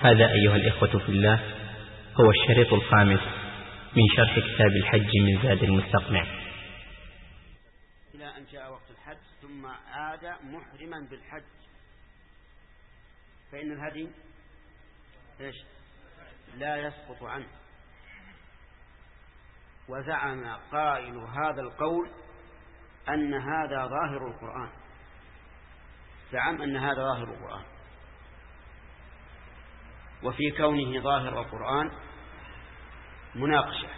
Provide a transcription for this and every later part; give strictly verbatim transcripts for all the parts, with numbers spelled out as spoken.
هذا أيها الإخوة في الله هو الشريط الخامس من شرح كتاب الحج من زاد المستقنع. إلى أن جاء وقت الحج ثم عاد محرما بالحج، فإن الهدي إيش؟ لا يسقط عنه. وزعم قائل هذا القول أن هذا ظاهر القرآن، زعم أن هذا ظاهر القرآن، وفي كونه ظاهر القرآن مناقشة،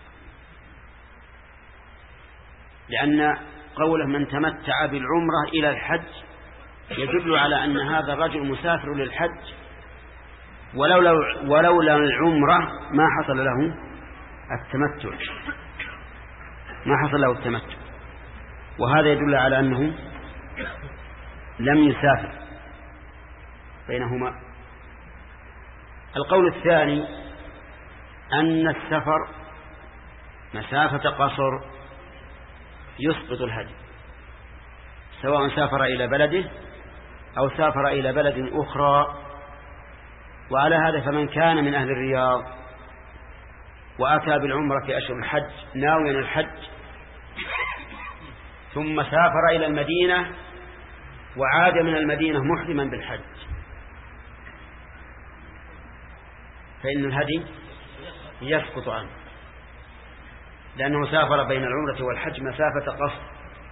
لأن قوله من تمتع بالعمرة إلى الحج يدل على أن هذا الرجل مسافر للحج، ولولا ولولا العمرة ما حصل له التمتع، ما حصل له التمتع، وهذا يدل على أنه لم يسافر بينهما. القول الثاني أن السفر مسافة قصر يسقط الهدي، سواء سافر إلى بلده أو سافر إلى بلد أخرى. وعلى هذا فمن كان من أهل الرياض وأتى بالعمرة في أشهر الحج ناويا الحج، ثم سافر إلى المدينة وعاد من المدينة محرما بالحج، فإن الهدي يسقط عنه، لأنه سافر بين العمرة والحج مسافة قصر.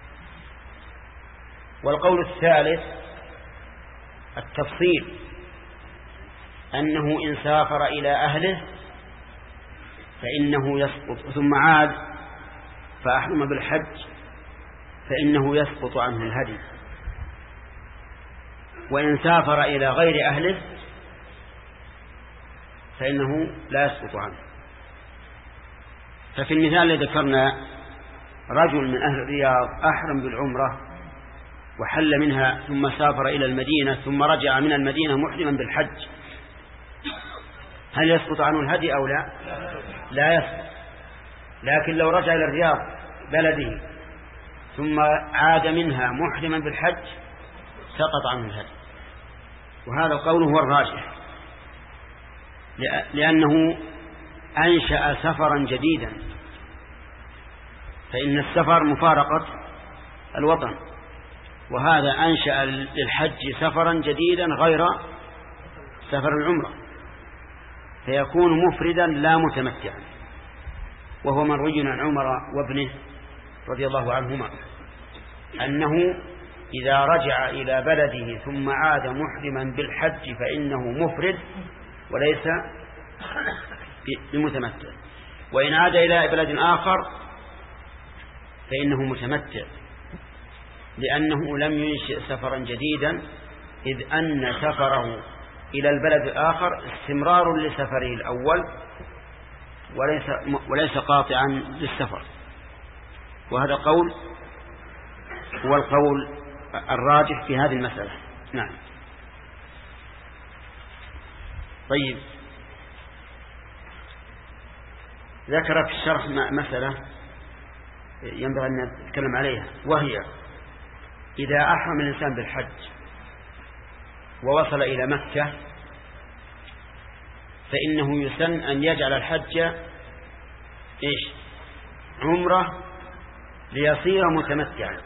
والقول الثالث التفصيل، أنه إن سافر إلى أهله فإنه يسقط، ثم عاد فأحرم بالحج فإنه يسقط عنه الهدي، وإن سافر إلى غير أهله فإنه لا يسقط عنه. ففي المثال الذي ذكرنا رجل من أهل الرياض أحرم بالعمرة وحل منها ثم سافر إلى المدينة ثم رجع من المدينة محرما بالحج، هل يسقط عنه الهدي أو لا؟ لا يسقط. لكن لو رجع إلى الرياض بلده ثم عاد منها محرما بالحج سقط عنه الهدي، وهذا القول هو الراجح، لأنه أنشأ سفرا جديدا، فإن السفر مفارقة الوطن، وهذا أنشأ للحج سفرا جديدا غير سفر العمرة، فيكون مفردا لا متمتعا، وهو من روي عن عمر وابنه رضي الله عنهما أنه إذا رجع إلى بلده ثم عاد محرما بالحج فإنه مفرد وليس بمتمتع، وإن عاد إلى بلد آخر فإنه متمتع، لأنه لم ينشئ سفرا جديدا، إذ أن سفره إلى البلد الآخر استمرار لسفره الأول وليس, وليس قاطعا للسفر. وهذا قول هو القول الراجح في هذه المسألة. نعم. طيب، ذكر في الشرح مسألة ينبغي أن نتكلم عليها، وهي إذا أحرم الإنسان بالحج ووصل إلى مكة فإنه يسن أن يجعل الحج إيش؟ عمرة ليصير متمتعا،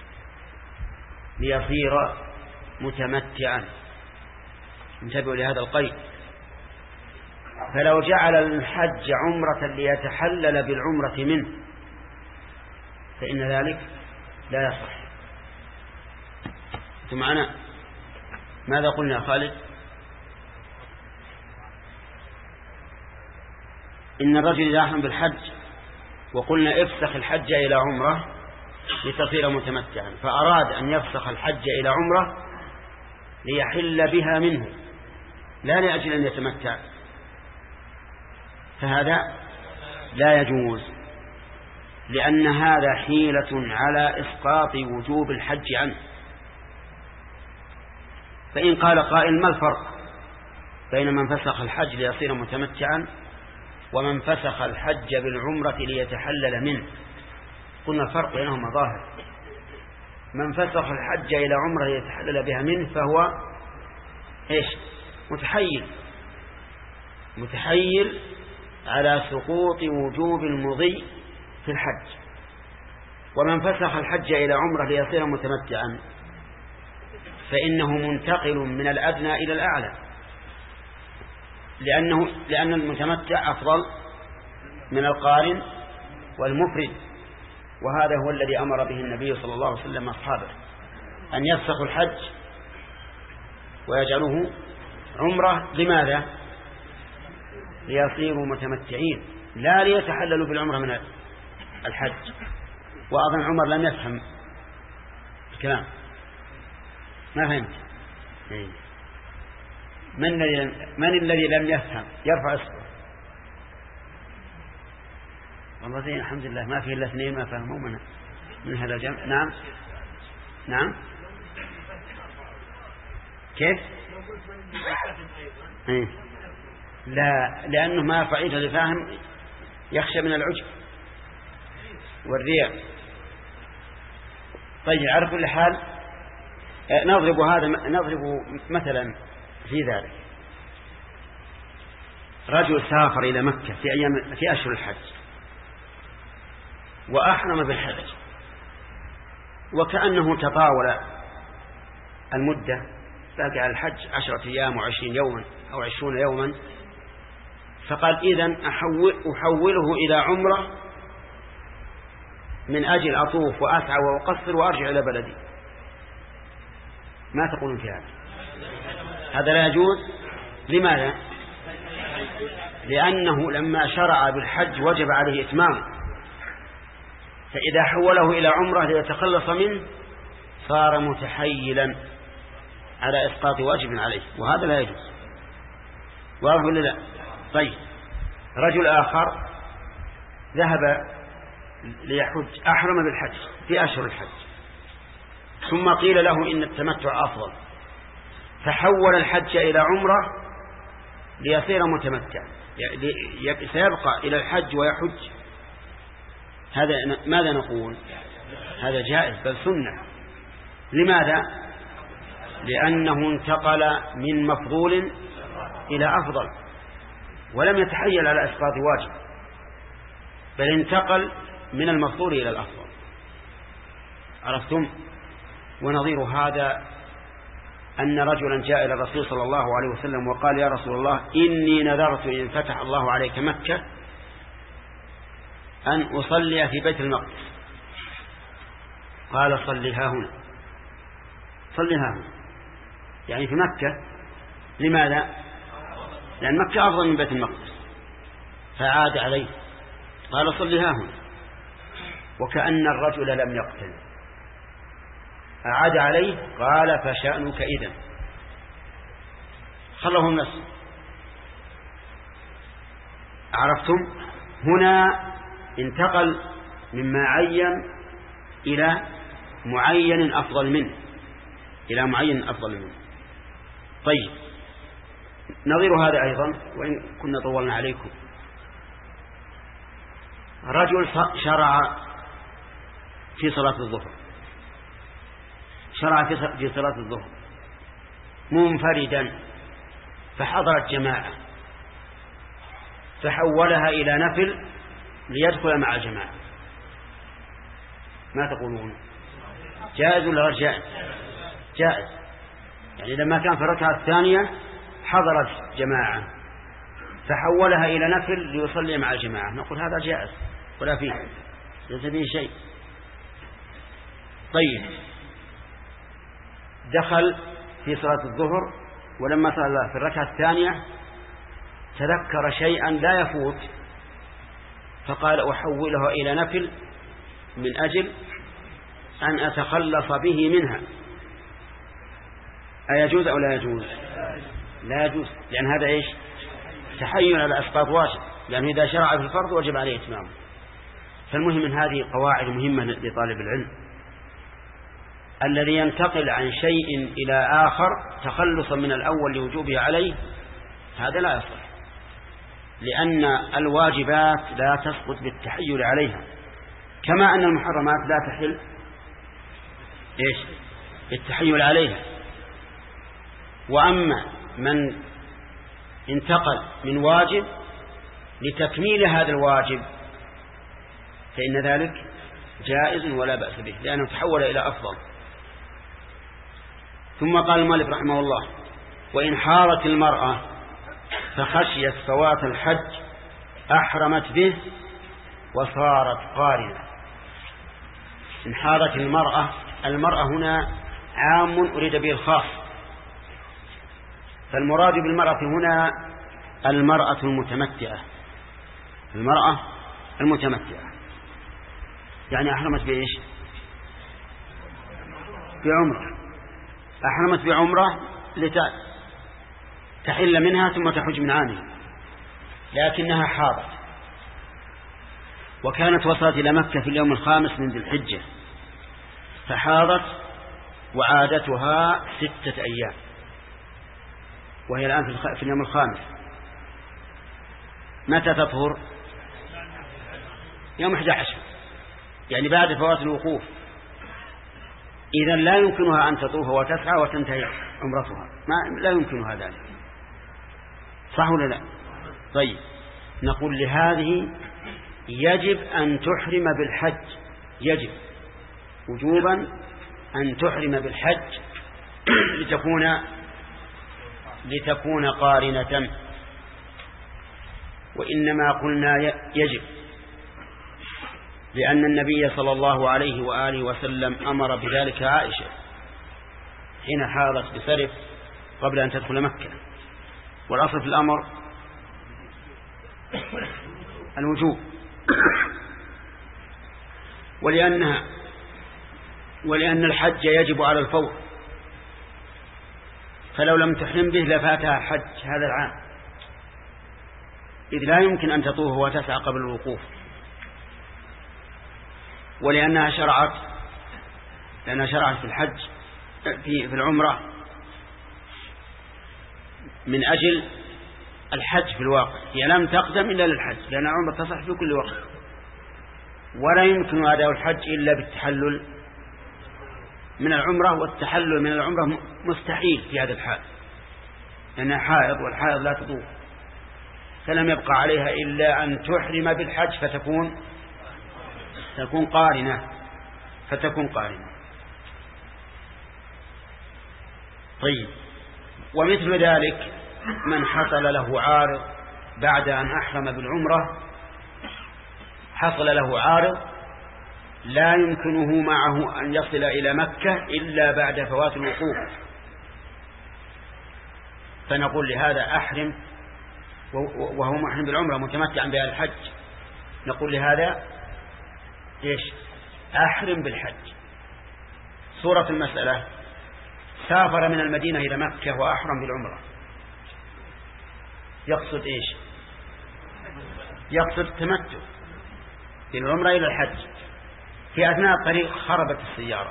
ليصير متمتعا. انتبهوا لهذا القيد، فلو جعل الحج عمرة ليتحلل بالعمرة منه فإن ذلك لا يصح. ثم معنا ماذا قلنا يا خالد؟ إن الرجل إذا أحرم بالحج وقلنا افسخ الحج إلى عمرة لتصير متمتعا، فأراد أن يفسخ الحج إلى عمرة ليحل بها منه لا لأجل أن يتمتع، فهذا لا يجوز، لأن هذا حيلة على إسقاط وجوب الحج عنه. فإن قال قائل ما الفرق بين من فسخ الحج ليصير متمتعا ومن فسخ الحج بالعمرة ليتحلل منه؟ قلنا الفرق بينهما ظاهر. من فسخ الحج إلى عمرة ليتحلل بها منه فهو إيش؟ متحيل، متحيل على سقوط وجوب المضي في الحج. ومن فسخ الحج إلى عمره ليصير متمتعا فإنه منتقل من الأدنى إلى الأعلى، لأنه لأن المتمتع أفضل من القارن والمفرد. وهذا هو الذي أمر به النبي صلى الله عليه وسلم أصحابه أن يفسخوا الحج ويجعلوه عمره. لماذا؟ ليصيروا متمتعين لا ليتحللوا بالعمرة من الحج. وأظن عمر لم يفهم الكلام، ما فهمت. من الذي من الذي لم يفهم يرفع اصبعه؟ والله زين الحمد لله ما فيه الا اثنين ما فهموا من من هذا الجمع. نعم نعم كيف؟ إيه؟ لا، لأنه ما فعيد لفاهم يخشى من العجب والرياء. طيب على كل حال نضرب هذا نضرب مثلا في ذلك. رجل سافر إلى مكة في أيام في أشهر الحج وأحرم بالحج، وكأنه تطاول المدة باقي على الحج عشرة أيام وعشرين يوما أو عشرون يوما، فقال إذن أحول أحوله إلى عمرة من أجل أطوف وأسعى وأقصر وأرجع إلى بلدي. ما تقولون في هذا؟ هذا لا يجوز. لماذا؟ لأنه لما شرع بالحج وجب عليه إتمامه، فإذا حوله إلى عمرة ليتخلص منه صار متحيلا على إسقاط واجب عليه، وهذا لا يجوز. واضح ولا لا؟ طيب رجل آخر ذهب ليحج أحرم بالحج في أشهر الحج، ثم قيل له إن التمتع أفضل فحول الحج إلى عمرة ليصير متمتع، سيبقى إلى الحج ويحج. هذا ماذا نقول؟ هذا جائز بل سنة. لماذا؟ لأنه انتقل من مفضول إلى أفضل ولم يتحيل على إسقاط واجب، بل انتقل من المفضول إلى الأفضل. عرفتم؟ ونظير هذا أن رجلا جاء إلى الرسول صلى الله عليه وسلم وقال: يا رسول الله، إني نذرت إن فتح الله عليك مكة أن أصلي في بيت المقدس. قال: صلها هنا، صلها هنا، يعني في مكة. لماذا؟ لأن مكة أفضل من بيت المقدس. فعاد عليه قال: صلها هنا، وكأن الرجل لم يقتل. أعاد عليه قال: فشأنك إذن. خلهم نفسه. عرفتم؟ هنا انتقل مما عين إلى معين أفضل منه إلى معين أفضل منه. طيب نظير هذا أيضا، وإن كنا طولنا عليكم. رجل شرع في صلاة الظهر شرع في صلاة الظهر منفردا، فحضرت جماعة فحولها إلى نفل ليدخل مع الجماعة. ما تقولون؟ جائز ولا غير جائز؟ جائز. يعني لما كان في الركعة الثانية حضرت جماعة فحولها إلى نفل ليصلي مع الجماعة، نقول هذا جائز ولا فيه ليس فيه شيء. طيب دخل في صلاة الظهر ولما صلى في الركعة الثانية تذكر شيئا لا يفوت فقال: أحوله إلى نفل من أجل أن أتخلص به منها. أيجوز أو لا يجوز؟ لا يجوز، لأن هذا إيش؟ تحيل على أسقاط واجب، لأنه إذا شرع في الفرض وجب عليه إتمامه. فالمهم من هذه قواعد مهمة لطالب العلم: الذي ينتقل عن شيء إلى آخر تخلصا من الأول لوجوبه عليه هذا لا يصح، لأن الواجبات لا تسقط بالتحيل عليها، كما أن المحرمات لا تحل إيش؟ بالتحيل عليها. وأما من انتقل من واجب لتكميل هذا الواجب فإن ذلك جائز ولا بأس به لأنه تحول إلى أفضل. ثم قال المؤلف رحمه الله: وإن حارت المرأة فخشيت فوات الحج أحرمت به وصارت قارنة. إن حارت المرأة، المرأة هنا عام أريد به الخاص، فالمراد بالمرأة هنا المرأة المتمتعة، المرأة المتمتعة يعني أحرمت بإيش؟ بعمرة، أحرمت بعمرة لتحل منها ثم تحج من عامها، لكنها حاضت وكانت وصلت إلى مكة في اليوم الخامس من ذي الحجة فحاضت وعادتها ستة أيام، وهي الآن في اليوم الخامس. متى تطهر؟ يوم أحد عشر، يعني بعد فوات الوقوف. إذن لا يمكنها أن تطوف وتسعى وتنتهي عمرتها، ما لا يمكنها ذلك، صح ولا لا؟ طيب، نقول لهذه يجب أن تحرم بالحج، يجب وجوبا أن تحرم بالحج لتكون لتكون قارنة. وإنما قلنا يجب لأن النبي صلى الله عليه وآله وسلم أمر بذلك عائشة حين حاضت بسرف قبل أن تدخل مكة، والأصل في الأمر الوجوب. ولأنها ولأن الحج يجب على الفور، فلو لم تحرم به لفاتها حج هذا العام، إذ لا يمكن أن تطوف وتسعى قبل الوقوف. ولأنها شرعت لأنها شرعت في الحج في, في العمرة من أجل الحج في الواقع، هي لم تقدم إلا للحج لأن العمرة تصح في كل وقت، ولا يمكن أداء الحج إلا بالتحلل من العمرة، والتحلل من العمرة مستحيل في هذا الحال لأنها حائض والحائض لا تطوف، فلم يبقى عليها إلا أن تحرم بالحج فتكون تكون قارنة فتكون قارنة. طيب، ومثل ذلك من حصل له عارض بعد أن أحرم بالعمرة، حصل له عارض لا يمكنه معه أن يصل إلى مكة إلا بعد فوات الوقوف، فنقول لهذا أحرم وهو محرم بالعمرة متمتعا بها الحج، نقول لهذا إيش؟ أحرم بالحج. صورة المسألة: سافر من المدينة إلى مكة وأحرم بالعمرة، يقصد إيش؟ يقصد التمتع بالعمرة إلى الحج، في أثناء الطريق خربت السيارة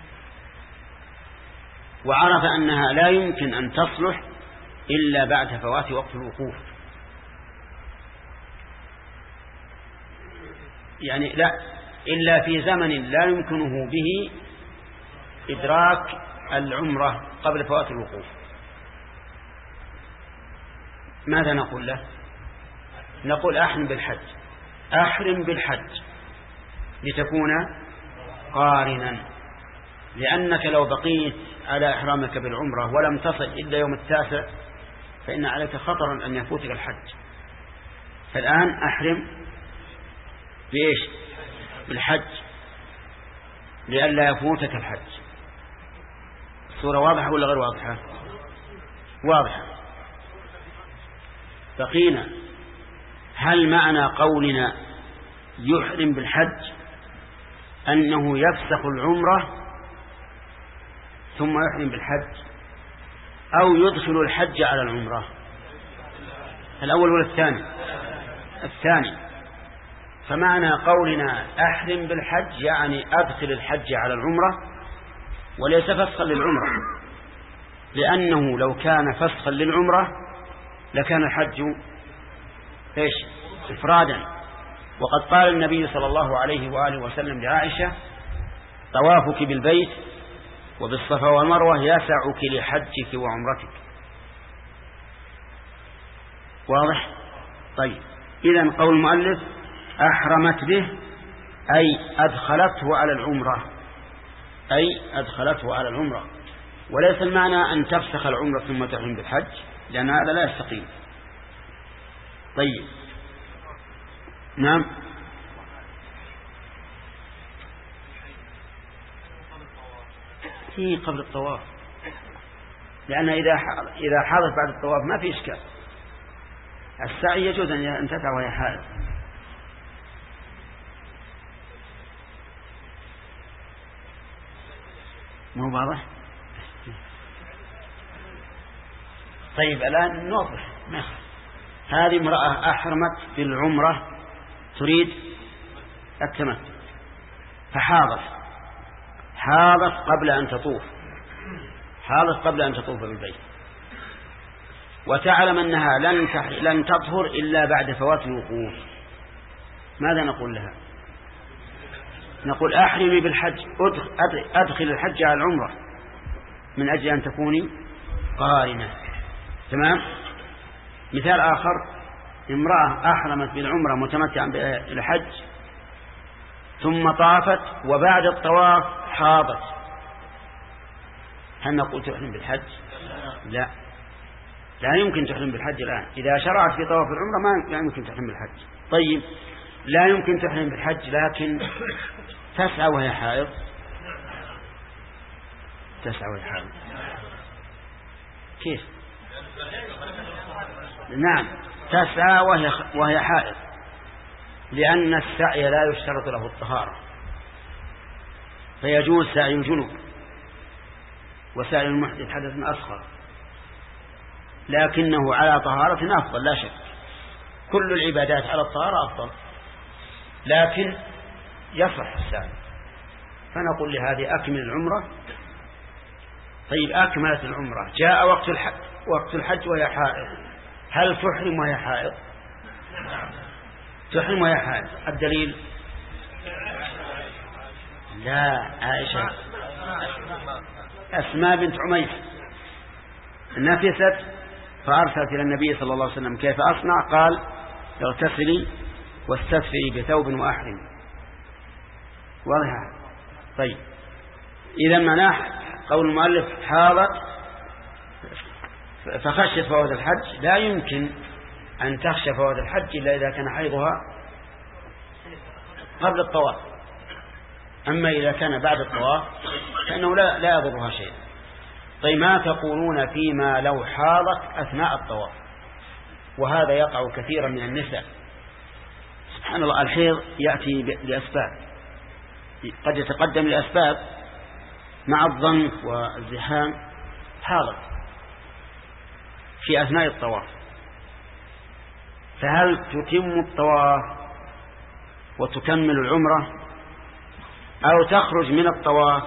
وعرف أنها لا يمكن أن تصلح إلا بعد فوات وقت الوقوف، يعني لا إلا في زمن لا يمكنه به إدراك العمرة قبل فوات الوقوف. ماذا نقول له؟ نقول أحرم بالحج، أحرم بالحج لتكون قارنا، لأنك لو بقيت على إحرامك بالعمرة ولم تصل إلا يوم التاسع فإن عليك خطرا أن يفوتك الحج. فالآن أحرم بإيش؟ بالحج لئلا يفوتك الحج. الصورة واضحة ولا غير واضحة؟ واضحة. بقينا هل معنى قولنا يحرم بالحج أنه يفسخ العمرة ثم يحرم بالحج، أو يدخل الحج على العمرة؟ الأول ولا الثاني؟ الثاني. فمعنى قولنا أحرم بالحج يعني أدخل الحج على العمرة وليس فسخا للعمرة، لأنه لو كان فسخا للعمرة لكان الحج إيش؟ إفرادا. وقد قال النبي صلى الله عليه وآله وسلم لعائشة: طوافك بالبيت وبالصفا والمروة يسعك لحجك وعمرتك. واضح؟ طيب إذن قول المؤلف أحرمت به أي أدخلته على العمرة، أي أدخلته على العمرة، وليس المعنى أن تفسخ العمرة ثم تحرم بالحج، لأن هذا لا يستقيم. طيب نعم. هي قبل الطواف، لأن إذا إذا حاضت بعد الطواف ما في إشكال. السعي يجوز أن تدع وهي حائض. مو واضح؟ طيب الآن نوضح. هذه امرأة أحرمت بالعمرة تريد التمتع فحاضت، حاضت قبل أن تطوف، حاضت قبل أن تطوف بالبيت، وتعلم أنها لن لن تطهر إلا بعد فوات الوقوف. ماذا نقول لها؟ نقول أحرمي بالحج، أدخل الحج على العمرة من أجل أن تكوني قارنة. تمام. مثال آخر، امرأة أحرمت بالعمرة متمتعا بالحج ثم طافت وبعد الطواف حاضت، هل نقول تحرم بالحج؟ لا، لا يمكن تحرم بالحج الآن. إذا شرعت في طواف العمرة ما يمكن تحرم بالحج. طيب لا يمكن تحرم بالحج لكن تسعى وهي حائض، تسعى وهي حائض كيف؟ نعم تسعى وهي وهي حائض، لأن السعي لا يشترط له الطهارة، فيجوز سعي الجنوب وسعي المحدث حدث أصغر، لكنه على طهارة أفضل لا شك. كل العبادات على الطهارة أفضل، لكن يصح السعي. فنقول لهذه أكمل العمرة. طيب أكملت العمرة، جاء وقت الحج، وقت الحج وهي حائض، هل تحرم وهي حائض؟ تحرم وهي حائض. الدليل؟ لا، عائشة أسماء بنت عميس نفست فأرسلت إلى النبي صلى الله عليه وسلم كيف أصنع؟ قال اغتسلي واستدفئي بثوب وأحرم. واضح؟ طيب إذا معناه قول المؤلف حاضت فخشت فوات الحج، لا يمكن أن تخشى فوات الحج إلا إذا كان حيضها قبل الطواف، أما إذا كان بعد الطواف فإنه لا, لا يضرها شيء. طيب ما تقولون فيما لو حاضت أثناء الطواف؟ وهذا يقع كثيرا من النساء. سبحان الله، الحيض يأتي لأسباب، قد يتقدم لأسباب مع الضنك والزحام، حاضت في أثناء الطواف، فهل تتم الطواف وتكمل العمرة أو تخرج من الطواف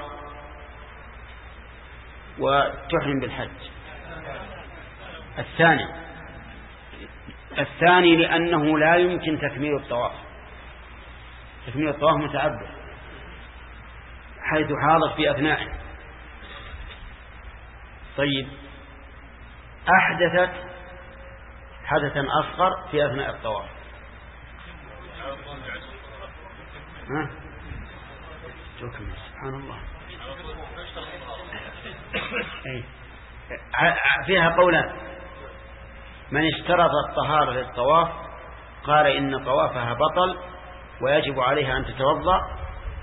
وتحرم بالحج؟ الثاني الثاني لأنه لا يمكن تكميل الطواف، تكميل الطواف متعذر حيث حاضت في أثنائه. طيب أحدثت حدثا أصغر في أثناء الطواف، ها؟ سبحان الله. أي. فيها قولان، من اشترط الطهارة للطواف قال إن طوافها بطل ويجب عليها أن تتوضأ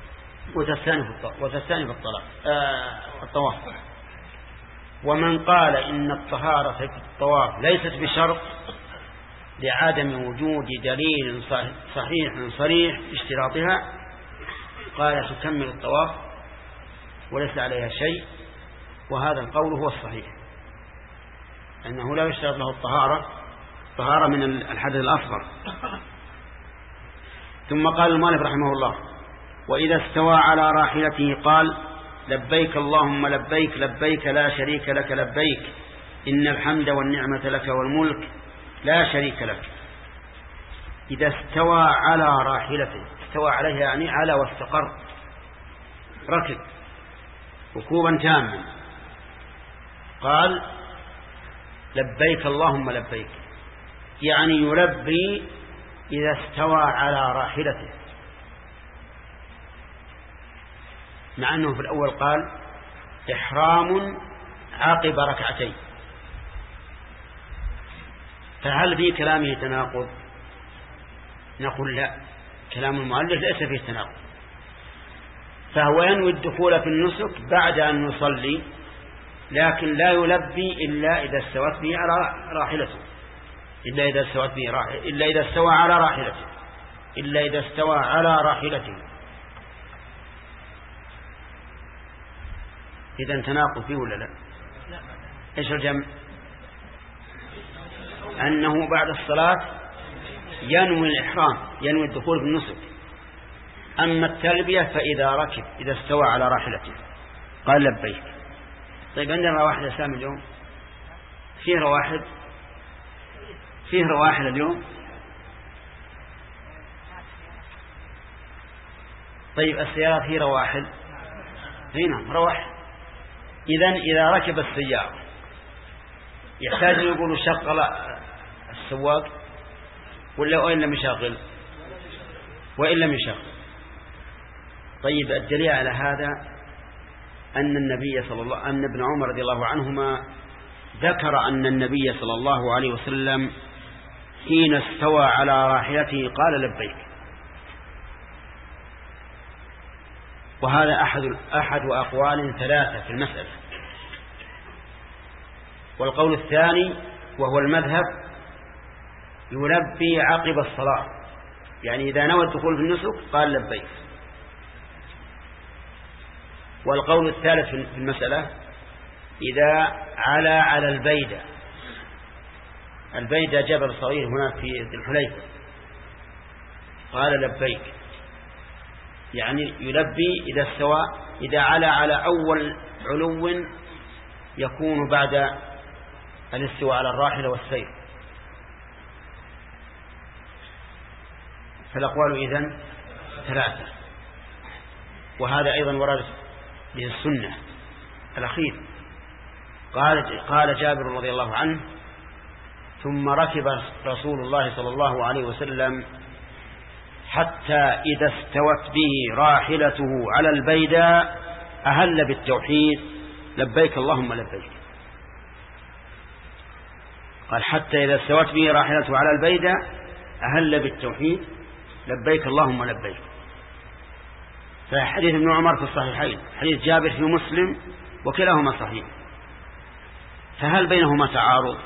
وتستأنف الطواف، ومن قال إن الطهارة في الطواف ليست بشرط لعدم وجود دليل صحيح صريح اشتراطها قال تكمل الطواف وليس عليها شيء. وهذا القول هو الصحيح، أنه لا يشترط له الطهارة، طهارة من الحدث الأصغر. ثم قال المؤلف رحمه الله: وإذا استوى على راحلته قال لبيك اللهم لبيك لبيك لا شريك لك لبيك إن الحمد والنعمة لك والملك لا شريك لك. إذا استوى على راحلته، استوى عليها يعني على واستقر، ركب ركوبا تاما، قال لبيك اللهم لبيك، يعني يلبي إذا استوى على راحلته، مع أنه في الأول قال إحرام عقب ركعتين. فهل في كلامه تناقض؟ نقول لا، كلام المؤلف ليس فيه تناقض، فهو ينوي الدخول في النسك بعد أن يصلي، لكن لا يلبي إلا إذا استوت به على راحلته، إلا إذا استوت به راحلته، إلا إذا استوى على راحلته، إلا إذا استوى على راحلته. إذا تناقض فيه ولا لا؟ إيش الجمع؟ أنه بعد الصلاة ينوي الإحرام، ينوي الدخول في النسك. أما التلبية فإذا ركب، إذا استوى على راحلته قال لبيك. طيب عندنا رواحل يا سامي اليوم؟ فيه رواحل؟ فيه رواحل اليوم؟ طيب السيارات هي رواحل؟ هنا رواحل. إذن إذا ركب السيارة يحتاج أن يقول شغل السواق ولا وإن لم يشغل؟ وإن لم يشغل. طيب الدليل على هذا أن النبي صلى الله أن ابن عمر رضي الله عنهما ذكر أن النبي صلى الله عليه وسلم حين استوى على راحلته قال لبيك. وهذا أحد أحد أقوال ثلاثة في المسألة. والقول الثاني وهو المذهب يلبي عقب الصلاة، يعني إذا نوى الدخول في النسك قال لبيك. والقول الثالث في المسألة إذا على على البيدة، البيدة جبل صغير هناك في ذي الحليفة، قال لبيك، يعني يلبي إذا استوى، إذا على على أول علو يكون بعد الاستواء على الراحلة والسير. فالأقوال إذن ثلاثة. وهذا أيضا ورد به السنة الأخير. قال قال جابر رضي الله عنه ثم ركب رسول الله صلى الله عليه وسلم حتى إذا استوت به راحلته على البيداء أهل بالتوحيد لبيك اللهم لبيك. قال حتى إذا استوت به راحلته على البيداء أهل بالتوحيد لبيك اللهم لبيك. فحديث ابن عمر في الصحيحين، حديث جابر في مسلم، وكلاهما صحيح. فهل بينهما تعارض؟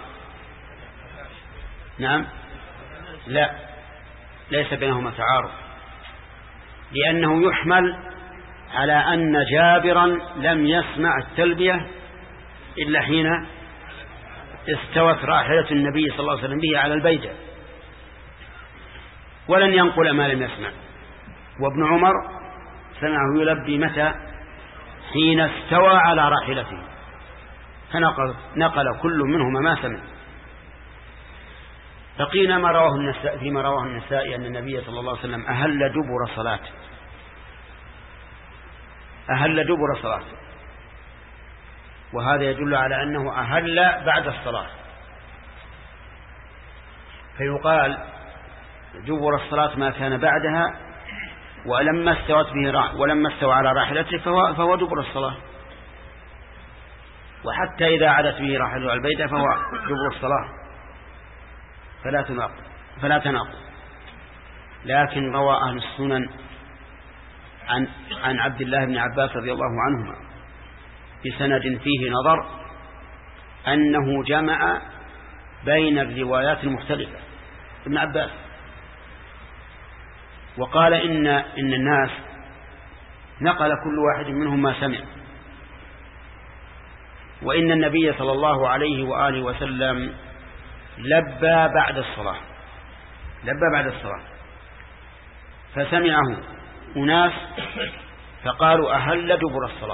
نعم، لا، ليس بينهما تعارض، لأنه يحمل على أن جابرا لم يسمع التلبية إلا حين استوت راحلة النبي صلى الله عليه وسلم به على البيداء، ولن ينقل ما لم يسمع. وابن عمر سمعه يلبي متى؟ حين استوى على راحلته، فنقل نقل كل منهما ما سمع. فقيل ما رواه النساء فيما رواه النساء أن النبي صلى الله عليه وسلم أهل دبر صلاة، أهل دبر صلاة، وهذا يدل على أنه أهل بعد الصلاة. فيقال دبر الصلاة ما كان بعدها، ولما استوت به ولما استوى على راحلته فهو, فهو دبر الصلاة، وحتى إذا عادت به راحلته على البيت فهو دبر الصلاة، فلا تناقض فلا تناقض. لكن روى أهل السنن عن عن عبد الله بن عباس رضي الله عنهما بسند فيه نظر أنه جمع بين الروايات المختلفة. ابن عباس وقال إن إن الناس نقل كل واحد منهم ما سمع، وإن النبي صلى الله عليه وآله وسلم لبى بعد الصلاة، لبى بعد الصلاة فسمعه أناس فقالوا أهل دبر الصلاة،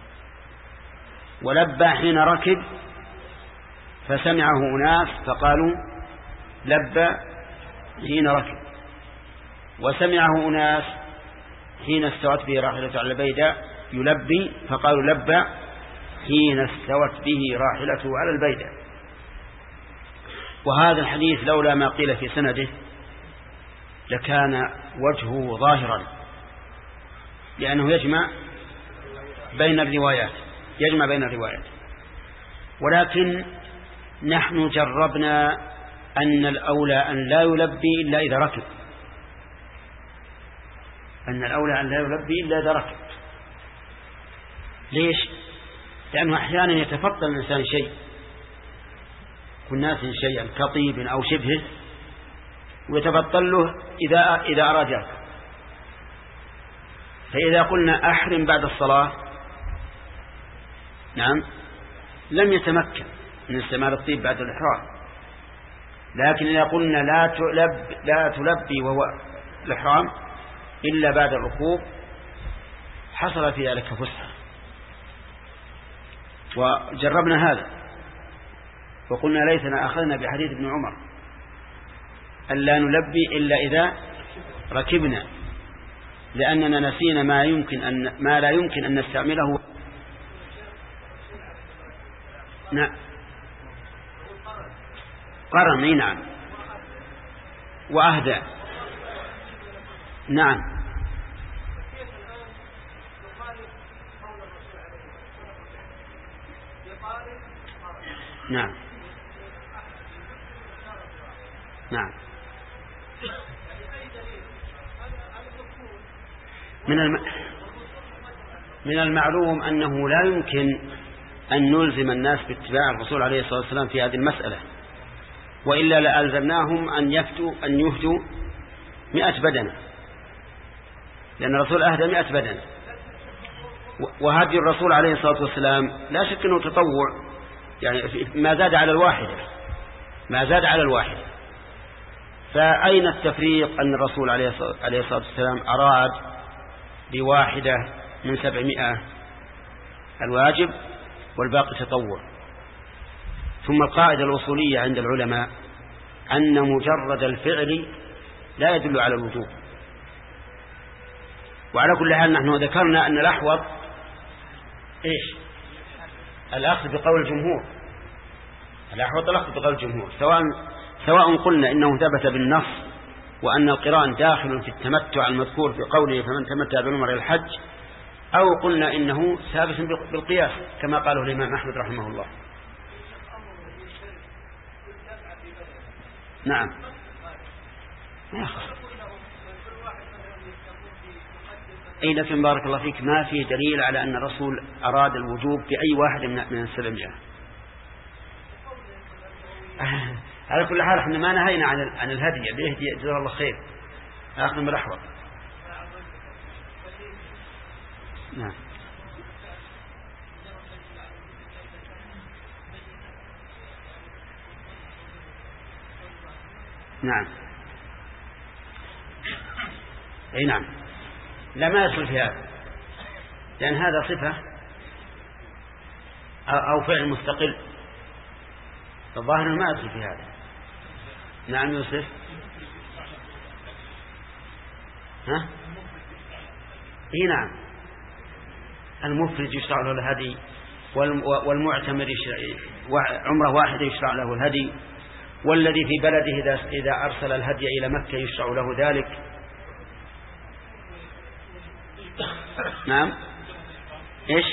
ولبى حين ركب فسمعه أناس فقالوا لبى حين ركب، وسمعه أناس حين استوت به راحلته على البيداء يلبي فقالوا لبى حين استوت به راحلته على البيداء. وهذا الحديث لولا ما قيل في سنده لكان وجهه ظاهرا، لأنه يجمع بين الروايات يجمع بين الروايات ولكن نحن جربنا أن الأولى أن لا يلبي إلا إذا ركب أن الأولى أن لا يلبي إلا إذا ركب. ليش؟ لأنه أحيانا يتفضل الإنسان شيء كناس شيئا كطيب أو شبهه ويتبطل له إذا, إذا أراد يركب. فإذا قلنا أحرم بعد الصلاة نعم لم يتمكن من استعمال الطيب بعد الإحرام، لكن إذا قلنا لا تلب لا تلبي وهو الإحرام إلا بعد الركوب حصل في ذلك فسحة. وجربنا هذا وقلنا ليتنا أخذنا بحديث ابن عمر ألا نلبي إلا إذا ركبنا، لأننا نسينا ما يمكن أن ما لا يمكن أن نستعمله. نعم قرن نعم وأهدى نعم نعم نعم من الم... من المعلوم أنه لا يمكن أن نلزم الناس باتباع الرسول عليه الصلاة والسلام في هذه المسألة، وإلا لألزمناهم أن يفتوا أن يهدوا مئة بدنة، لأن الرسول أهدى مئة بدنة. وهدي الرسول عليه الصلاة والسلام لا شك أنه تطوع، يعني ما زاد على الواحدة ما زاد على الواحدة فأين التفريق أن الرسول عليه الصلاة والسلام أراد بواحدة من سبعمائة الواجب والباقي تطوع. ثم القاعدة الأصولية عند العلماء أن مجرد الفعل لا يدل على الوجوب. وعلى كل حال نحن ذكرنا أن الأحوط إيش الأخذ بقول الجمهور الأحوط الأخذ بقول الجمهور سواء سواء قلنا إنه ثبت بالنص وأن القران داخل في التمتع المذكور في قوله فمن تمتع بالعمرة إلى الحج، أو قلنا إنه ثابت بالقياس كما قاله الإمام أحمد رحمه الله. نعم أي لكن بارك الله فيك ما في دليل على أن الرسول أراد الوجوب بأي واحد من السبعمائة. على كل حال احنا ما نهينا عن عن الهدي بيهدي جزاه الله خير أخذ من الأحوط. نعم نعم أي نعم لا ما يدخل في هذا، لأن هذا صفة أو فعل مستقل، الظاهر ما يدخل في هذا. نعم يوسف ها اي نعم المفرد يشرع له الهدي والمعتمر عمره واحدة يشرع له الهدي، والذي في بلده إذا أرسل الهدي إلى مكة يشرع له ذلك. نعم إيش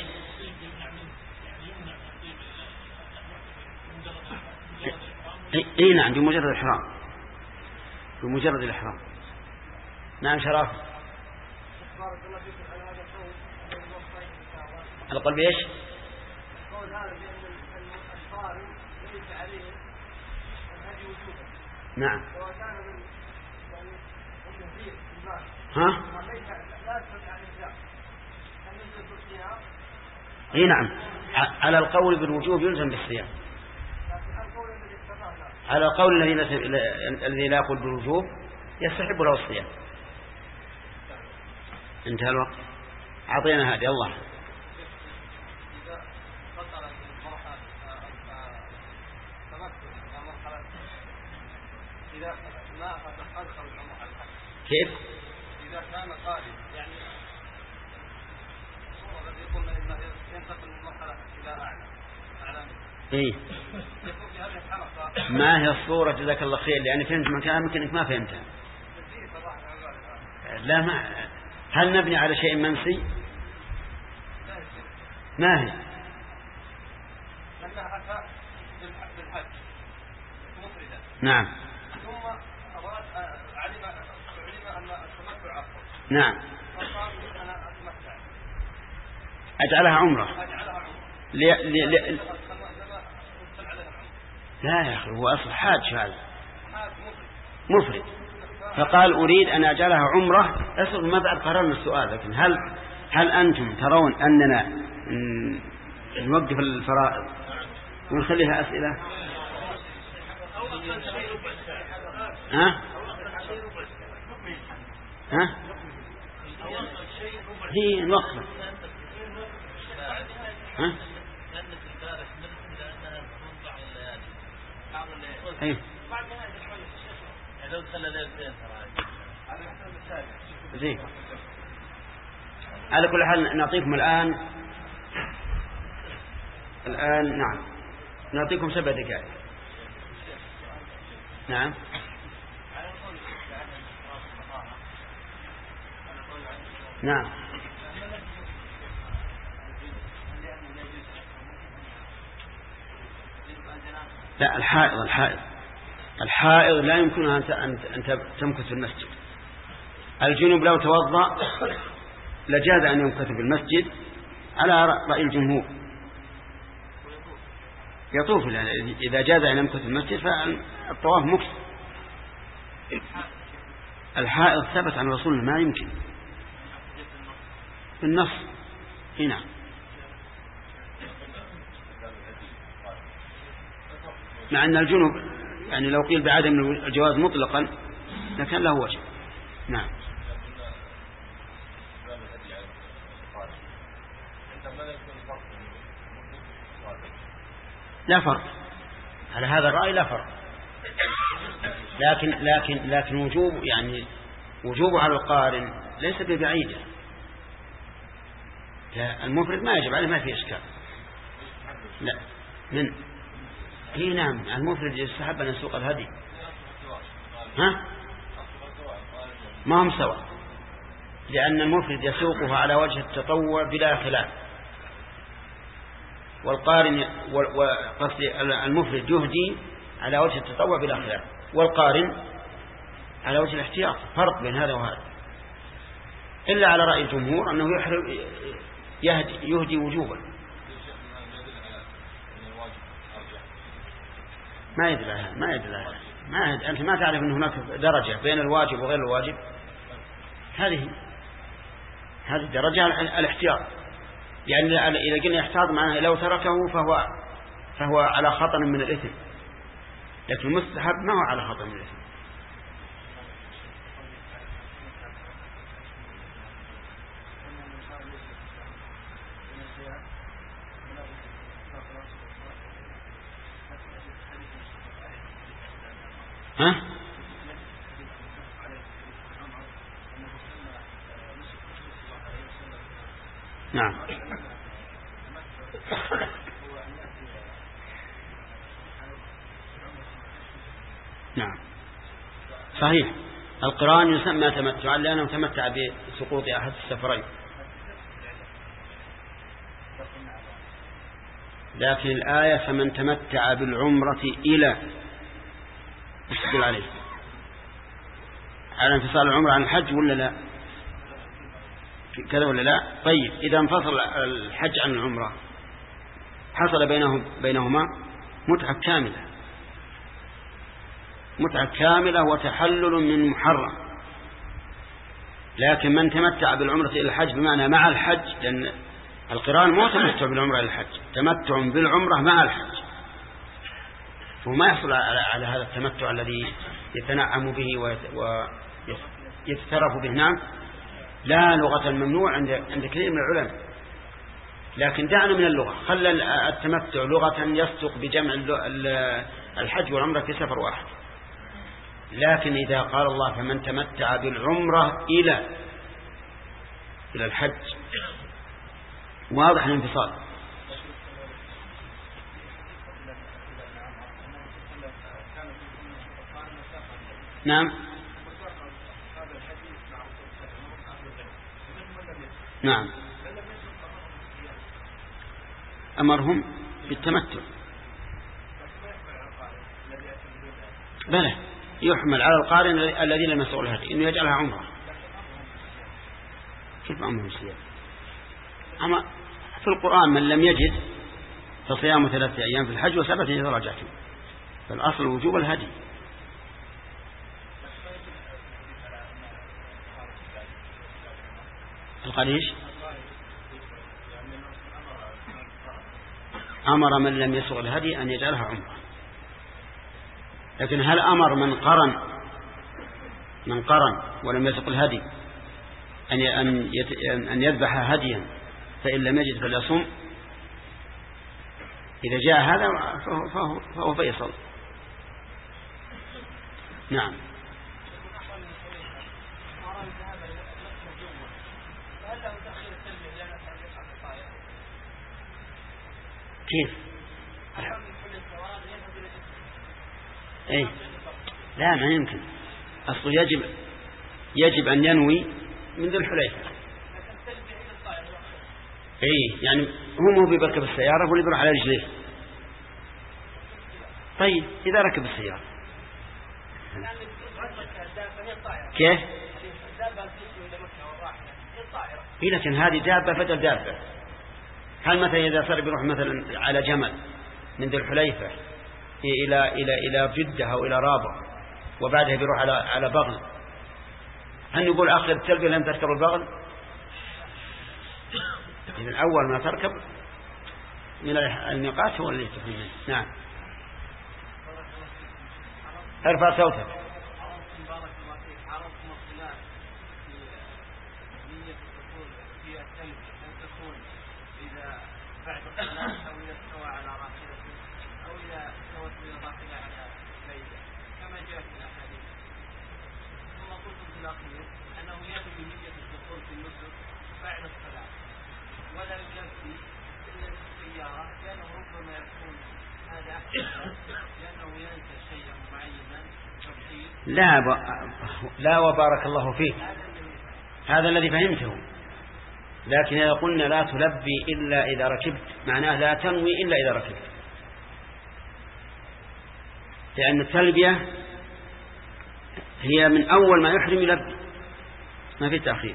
إيه نعم بمجرد الإحرام بمجرد الإحرام. نعم شرف القلب إيش نعم ها اي نعم على القول بالوجوب يلزم بالصيام، على القول الذي الذي لا يقول بالوجوب يستحب له الصيام. انتهى الوقت أعطينا هذه الله. كيف؟ إذا كان قادم يعني الذي قلنا إنه ينتقل من مرحلة إلى أعلى أعلى إيه ما هي الصورة جزاك الله خير، لأن فهمت مكان يمكنك ما فهمتها. لا ما هل نبني على شيء منسي؟ ما هي؟ نعم نعم أجعلها عمرة. لي... لي... لي... لا يا أخي هو أصل حاج هذا مفرد، فقال أريد أن أجعلها عمرة. أصل ما بعد قررنا السؤال، لكن هل هل أنتم ترون أننا نوقف الفرائض ونخليها أسئلة؟ ها ها هي نوقف ها ايه زين. على كل حال نعطيكم الآن الآن نعم نعطيكم سبع دقائق. نعم نعم لا الحائض الحائض الحائض لا يمكنها أن تمكث في المسجد. الجنوب لو توضأ لجاز أن يمكث في المسجد على رأي الجمهور، يطوف إذا جاز أن يمكث في المسجد فالطواف مكث. الحائض ثبت عن رسول ما يمكن بالنص هنا. مع أن الجنوب يعني لو قيل بعدم الجواز مطلقا لكان له وجه. نعم لا فرق على هذا الرأي، لا فرق. لكن لكن لكن وجوب يعني وجوبه على القارن ليس ببعيد. المفرد ما يجب عليه، ما في إشكال. لا من هي نعم المفرد يستحب أن يسوق الهدي. ها ما هم سوا، لأن المفرد يسوقها على وجه التطوع بلا خلاف، والقارن وقصدي المفرد يهدي على وجه التطوع بلا خلاف، والقارن على وجه الاحتياط. فرق بين هذا وهذا، إلا على رأي الجمهور أنه يهدي, يهدي وجوبا. ما يدل لها ما يدل لها ما يدل. أنت ما تعرف أن هناك درجة بين الواجب وغير الواجب. هذه هذه درجة الاحتياط، يعني إذا قلنا يحتاط معناه لو تركه فهو فهو على خطر من الإثم، لكن المستحب ما هو على خطر من الإثم. ها نعم نعم صحيح. القران يسمى تمتعا لأنه تمتع بسقوط أحد السفرين، لكن الآية فمن تمتع بالعمرة إلى يشتغل عليه على انفصال العمرة عن الحج ولا لا؟ كذا ولا لا؟ طيب إذا انفصل الحج عن العمرة حصل بينهم بينهما متعة كاملة، متعة كاملة وتحلل من محرم. لكن من تمتع بالعمرة إلى الحج بمعنى مع الحج، لأن القران مو تمتع بالعمرة إلى الحج، تمتع بالعمرة مع الحج، وما يحصل على هذا التمتع الذي يتنعم به ويتترف به. نعم لا لغة ممنوع عند عند كثير من العلماء، لكن دعنا من اللغة، خلى التمتع لغة يصدق بجمع الحج والعمرة في سفر واحد. لكن إذا قال الله فمن تمتع بالعمرة إلى إلى الحج واضح الانفصال. نعم نعم أمرهم بالتمتع. بلى يحمل على القارن الذي لم يسوق الهدي إنه يجعلها عمره. كيف أمره السياق؟ أما في القرآن من لم يجد فصيام ثلاثة أيام في الحج وسبعة إذا رجعتم، فالأصل وجوب الهدي. القريش أمر من لم يسوق الهدي أن يجعلها عمره، لكن هل أمر من قرن من قرن ولم يسوق الهدي أن أن يذبح هديا فإن لم يجد فليصم؟ إذا جاء هذا فهو, فهو, فهو فيصل. نعم كيف؟ ايه لا ما يمكن، أصله يجب يجب أن ينوي من ذي الحليفة. ايه يعني هو مو بيركب السيارة ولا بيروح على رجليه. طيب إذا ركب السيارة كيف؟ إيه لكن هذه دابة بدل دابة. هل مثلا إذا صار بيروح مثلا على جمل من ذي الحليفة إلى إلى إلى جدة أو إلى رابغ وبعدها بيروح على على بغل، هل يقول آخر التلبية لم تركب البغل؟ إذن أول ما تركب من الميقات هو اللي يتفهم. نعم ارفع صوتك. لا ب... لا وبارك الله فيك، هذا الذي فهمته. لكن إذا قلنا لا تلبي إلا إذا ركبت معناه لا تنوي إلا إذا ركبت، لأن التلبية هي من أول ما يحرم يلبي ما في تأخير.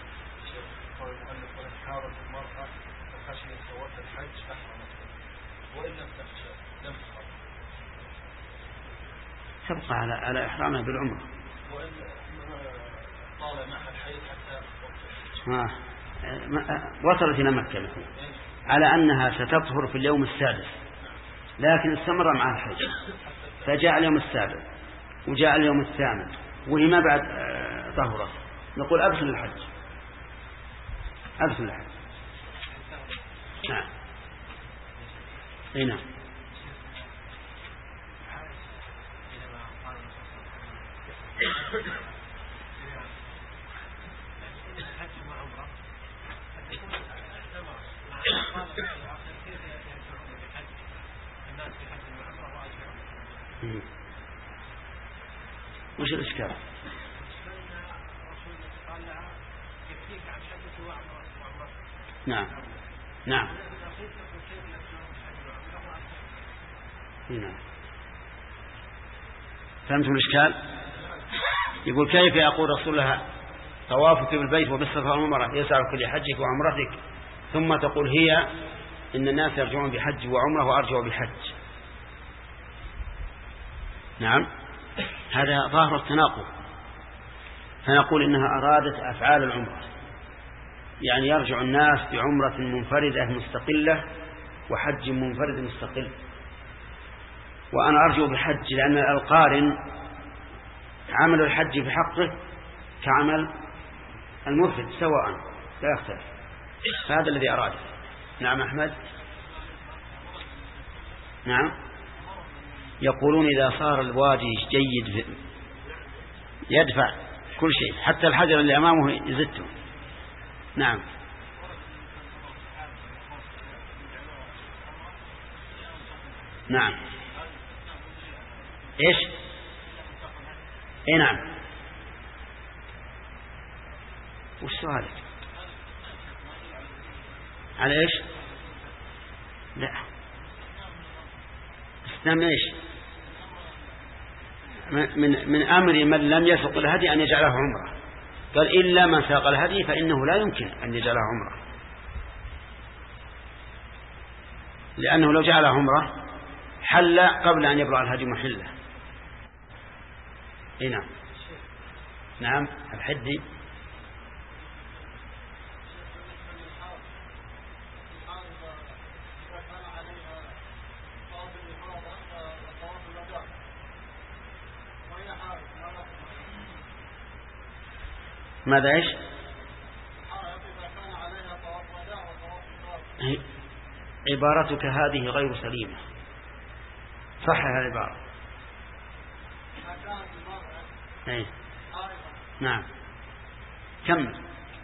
تبقى على على إحرامها بالعمرة. آه. وصلت إلى مكة على أنها ستطهر في اليوم السادس، لكن استمر مع الحج فجاء اليوم السابع وجاء اليوم الثامن وهي ما بعد طهرت، نقول أبسل الحج أبسل الحج. نعم هنا وش الإشكال؟ نعم نعم نعم فهمتم الإشكال؟ يقول كيف يقول رسول الله طوافك بالبيت وبالصفا والمروة يسعى كل حجك وعمرتك، ثم تقول هي إن الناس يرجعون بحج وعمره وأرجعوا بحج. نعم هذا ظاهر التناقض، فنقول إنها أرادت أفعال العمرة، يعني يرجع الناس بعمرة منفردة مستقلة وحج منفرد مستقل، وأنا أرجو بحج، لأن القارن عمل الحج بحقه كعمل المفرد سواء لا يختلف، فهذا الذي أراده. نعم أحمد. نعم يقولون إذا صار الوادي جيد يدفع كل شيء حتى الحجر اللي أمامه يزته. نعم نعم إيش اي نعم. وش سؤالك؟ على ايش؟ لا استنى ايش؟ من من امر من لم يسق الهدي ان يجعله عمره. قال الا من ساق الهدي فانه لا يمكن ان يجعله عمره، لانه لو جعله عمره حل قبل ان يبلغ الهدي محله. اي نعم. نعم الحدي. ماذا ايش؟ عبارتك هذه غير سليمة، صحح العبارة. ايه نعم كمل.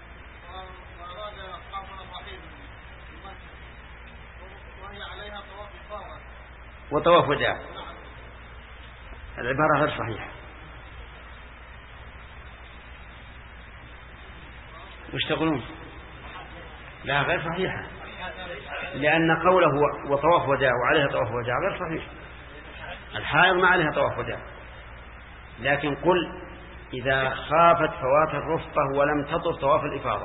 وطواف وداع، العبارة غير صحيحة. وش تقولون؟ لا غير صحيحة، لأن قوله وطواف وداع وعليها طواف وداع غير صحيح. الحائض ما عليها طواف وداع، لكن قل إذا خافت فوات الرفقة ولم تطف طواف الإفاضة.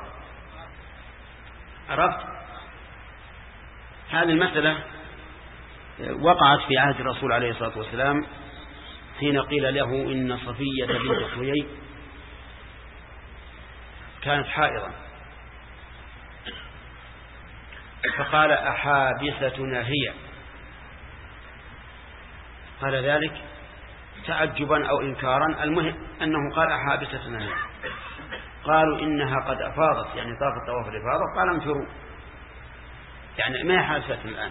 عرفت؟ هذه المسألة وقعت في عهد الرسول عليه الصلاة والسلام حين قيل له إن صفية بنت حيي كانت حائضا، فقال أحابستنا هي؟ قال ذلك تعجبا أو إنكارا، المهم أنه قال أحابستنا هي. قالوا إنها قد أفاضت، يعني طافت طواف الإفاضة، قال انفروا، يعني ما حادثة الآن،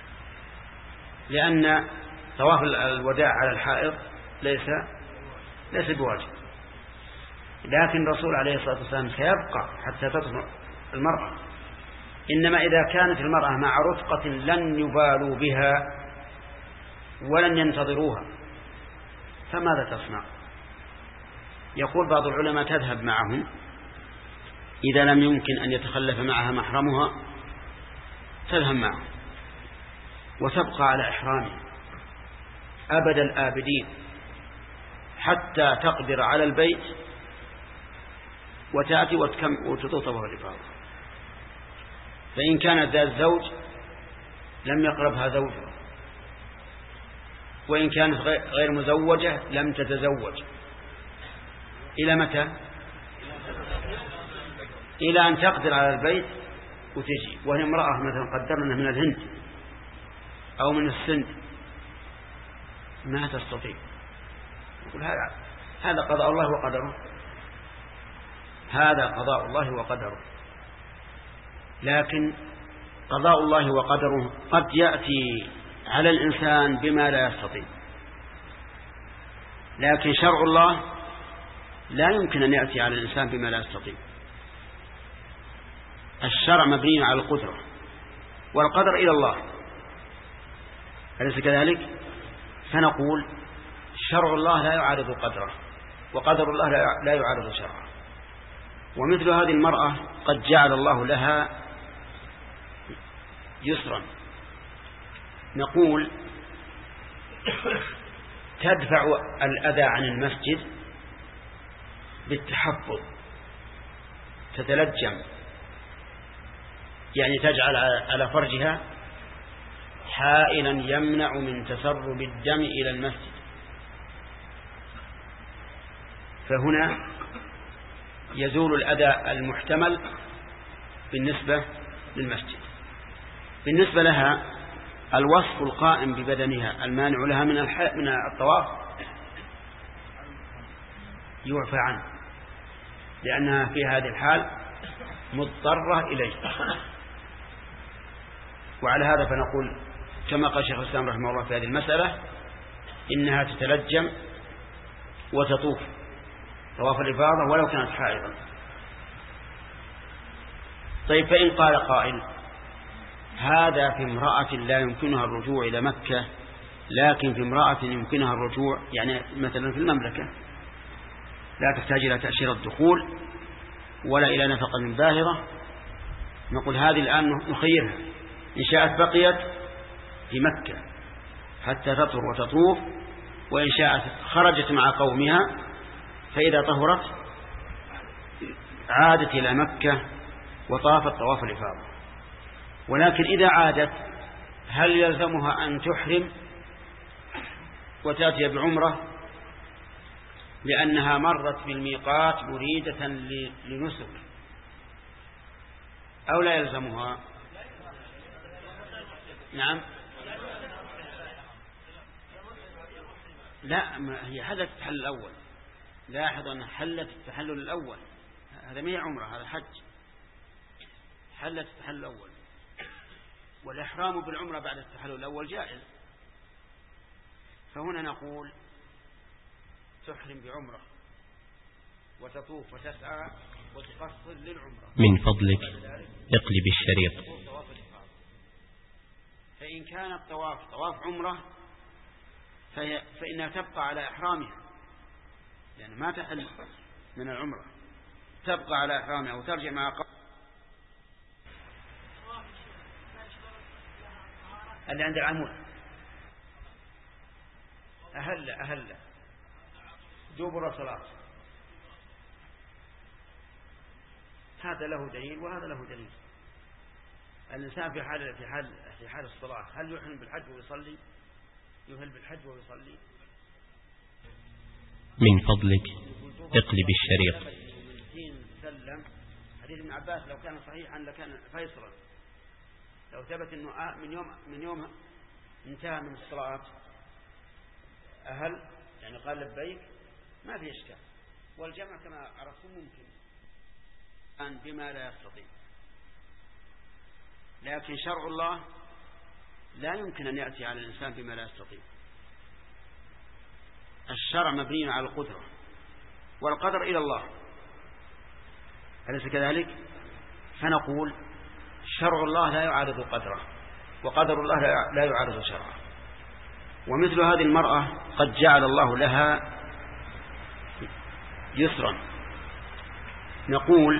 لأن طواف الوداع على الحائض ليس ليس بواجب. لكن الرسول عليه الصلاة والسلام سيبقى حتى تطهر المرأة، إنما إذا كانت المرأة مع رفقة لن يبالوا بها ولن ينتظروها فماذا تصنع؟ يقول بعض العلماء تذهب معهم، إذا لم يمكن أن يتخلف معها محرمها تذهب معه وتبقى على إحرامها أبد الآبدين حتى تقدر على البيت وتأتي وتطوف الإفاضة. فإن كانت ذات زوج لم يقربها زوجها، وإن كانت غير مزوجة لم تتزوج. إلى متى؟ إلى أن تقدر على البيت وتجي، وهي امرأة مثلا قدرنا من الهند أو من السند ما تستطيع. يقول هذا هذا قضاء الله وقدره، هذا قضاء الله وقدره. لكن قضاء الله وقدره قد يأتي على الإنسان بما لا يستطيع، لكن شرع الله لا يمكن أن يأتي على الإنسان بما لا يستطيع. الشرع مبني على القدرة، والقدر إلى الله، أليس كذلك؟ فنقول شرع الله لا يعارض قدره، وقدر الله لا يعارض شرعه. ومثل هذه المرأة قد جعل الله لها يسرا، نقول تدفع الأذى عن المسجد بالتحفظ، تتلجم، يعني تجعل على فرجها حائلا يمنع من تسرب الدم إلى المسجد، فهنا يزول الأذى المحتمل بالنسبة للمسجد. بالنسبة لها الوصف القائم ببدنها المانع لها من من الطواف يعفى عنه، لأنها في هذه الحال مضطرة إليه. وعلى هذا فنقول كما قال شيخ الإسلام رحمه الله في هذه المسألة إنها تتلجم وتطوف طواف الإفاضة ولو كانت حائضا. طيب فإن قال قائل هذا في امرأة لا يمكنها الرجوع إلى مكة، لكن في امرأة يمكنها الرجوع، يعني مثلا في المملكة لا تحتاج إلى تأشيرة الدخول ولا إلى نفقة باهرة. نقول هذه الآن نخيرها، إن شاءت بقيت في مكة حتى تطهر وتطوف، وإن شاءت خرجت مع قومها، فإذا طهرت عادت إلى مكة وطافت طواف الإفاضة. ولكن إذا عادت هل يلزمها أن تحرم وتأتي بعمرة لأنها مرت بالميقات مريدة لنسك، أو لا يلزمها؟ نعم، لا، ما هي حلت التحلل الأول. لاحظ أن حلت التحلل الأول، هذا ما هي عمرة، هذا حج. حلت التحلل الأول، والإحرام بالعمرة بعد التحلل الأول جائز. فهنا نقول تحرم بعمرة وتطوف وتسعى وتقصر للعمرة. من فضلك اقلب الشريط. فإن كان الطواف طواف عمرة فإنها تبقى على إحرامها، لأن يعني ما تحل من العمرة، تبقى على إحرامها وترجع مع قوم. اللي عند العمود أهل أهل دبر صلاة، هذا له دليل وهذا له دليل. الإنسان في حال في حال في حال الصلاة هل يحرم بالحج ويصلي؟ يهل بالحج ويصلي؟ من فضلك اقلب الشريط. سلم حديث ابن عباس لو كان صحيحا لكان فيصلا، لو ثبت انه من يوم من يوم انتهى من الصلاة أهل يعني قال لبيك ما في إشكال، والجمع كما عرفتم ممكن أن بما لا يستطيع. لكن شرع الله لا يمكن أن يأتي على الإنسان بما لا يستطيع. الشرع مبني على القدرة، والقدر إلى الله، أليس كذلك؟ فنقول شرع الله لا يعارض قدره، وقدر الله لا يعارض شرعه. ومثل هذه المرأة قد جعل الله لها يسرا، نقول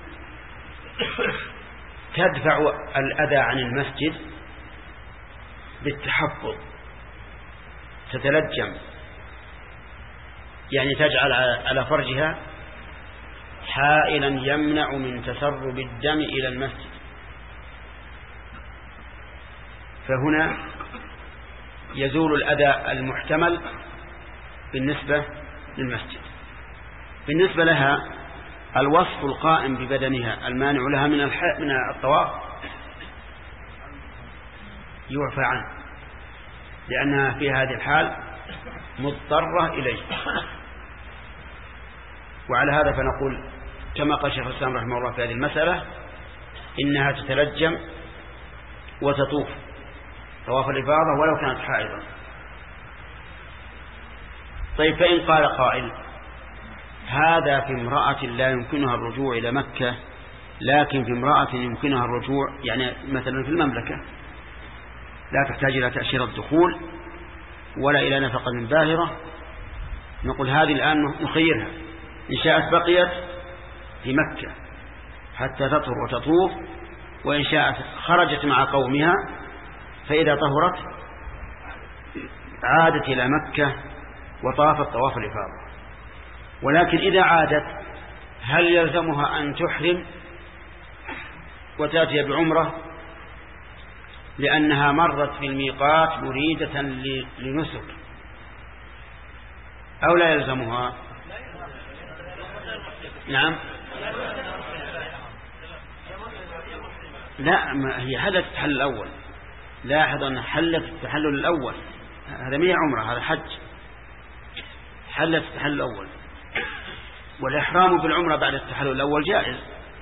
تدفع الأذى عن المسجد بالتحفظ، تتلجم، يعني تجعل على فرجها حائلا يمنع من تسرب الدم إلى المسجد. فهنا يزول الأذى المحتمل بالنسبة للمسجد. بالنسبة لها الوصف القائم ببدنها المانع لها من من الطواف يعفى عنه، لأنها في هذه الحال مضطرة إليه. وعلى هذا فنقول كما قال شيخ الإسلام رحمه الله في هذه المسألة إنها تتلجم وتطوف طواف الإفاضة ولو كانت حائضا. طيب، فإن قال قائل هذا في امرأة لا يمكنها الرجوع إلى مكة، لكن في امرأة يمكنها الرجوع يعني مثلا في المملكة لا تحتاج إلى تأشيرة الدخول ولا إلى نفقة باهرة، نقول هذه الآن نخيرها، إن شاءت بقيت في مكة حتى تطهر وتطوف، وإن شاءت خرجت مع قومها، فإذا طهرت عادت إلى مكة وطافت طواف الإفاضة. ولكن إذا عادت هل يلزمها أن تحرم وتأتي بعمرة لأنها مرت في الميقات مريدة لنسك، أو لا يلزمها؟ نعم، لا، ما هي حلت التحلل الأول. لاحظ أن حلت التحلل الأول، هذا ما هي عمرة، هذا حج. حلت التحلل الأول، والإحرام بالعمرة بعد التحلل الأول جائز.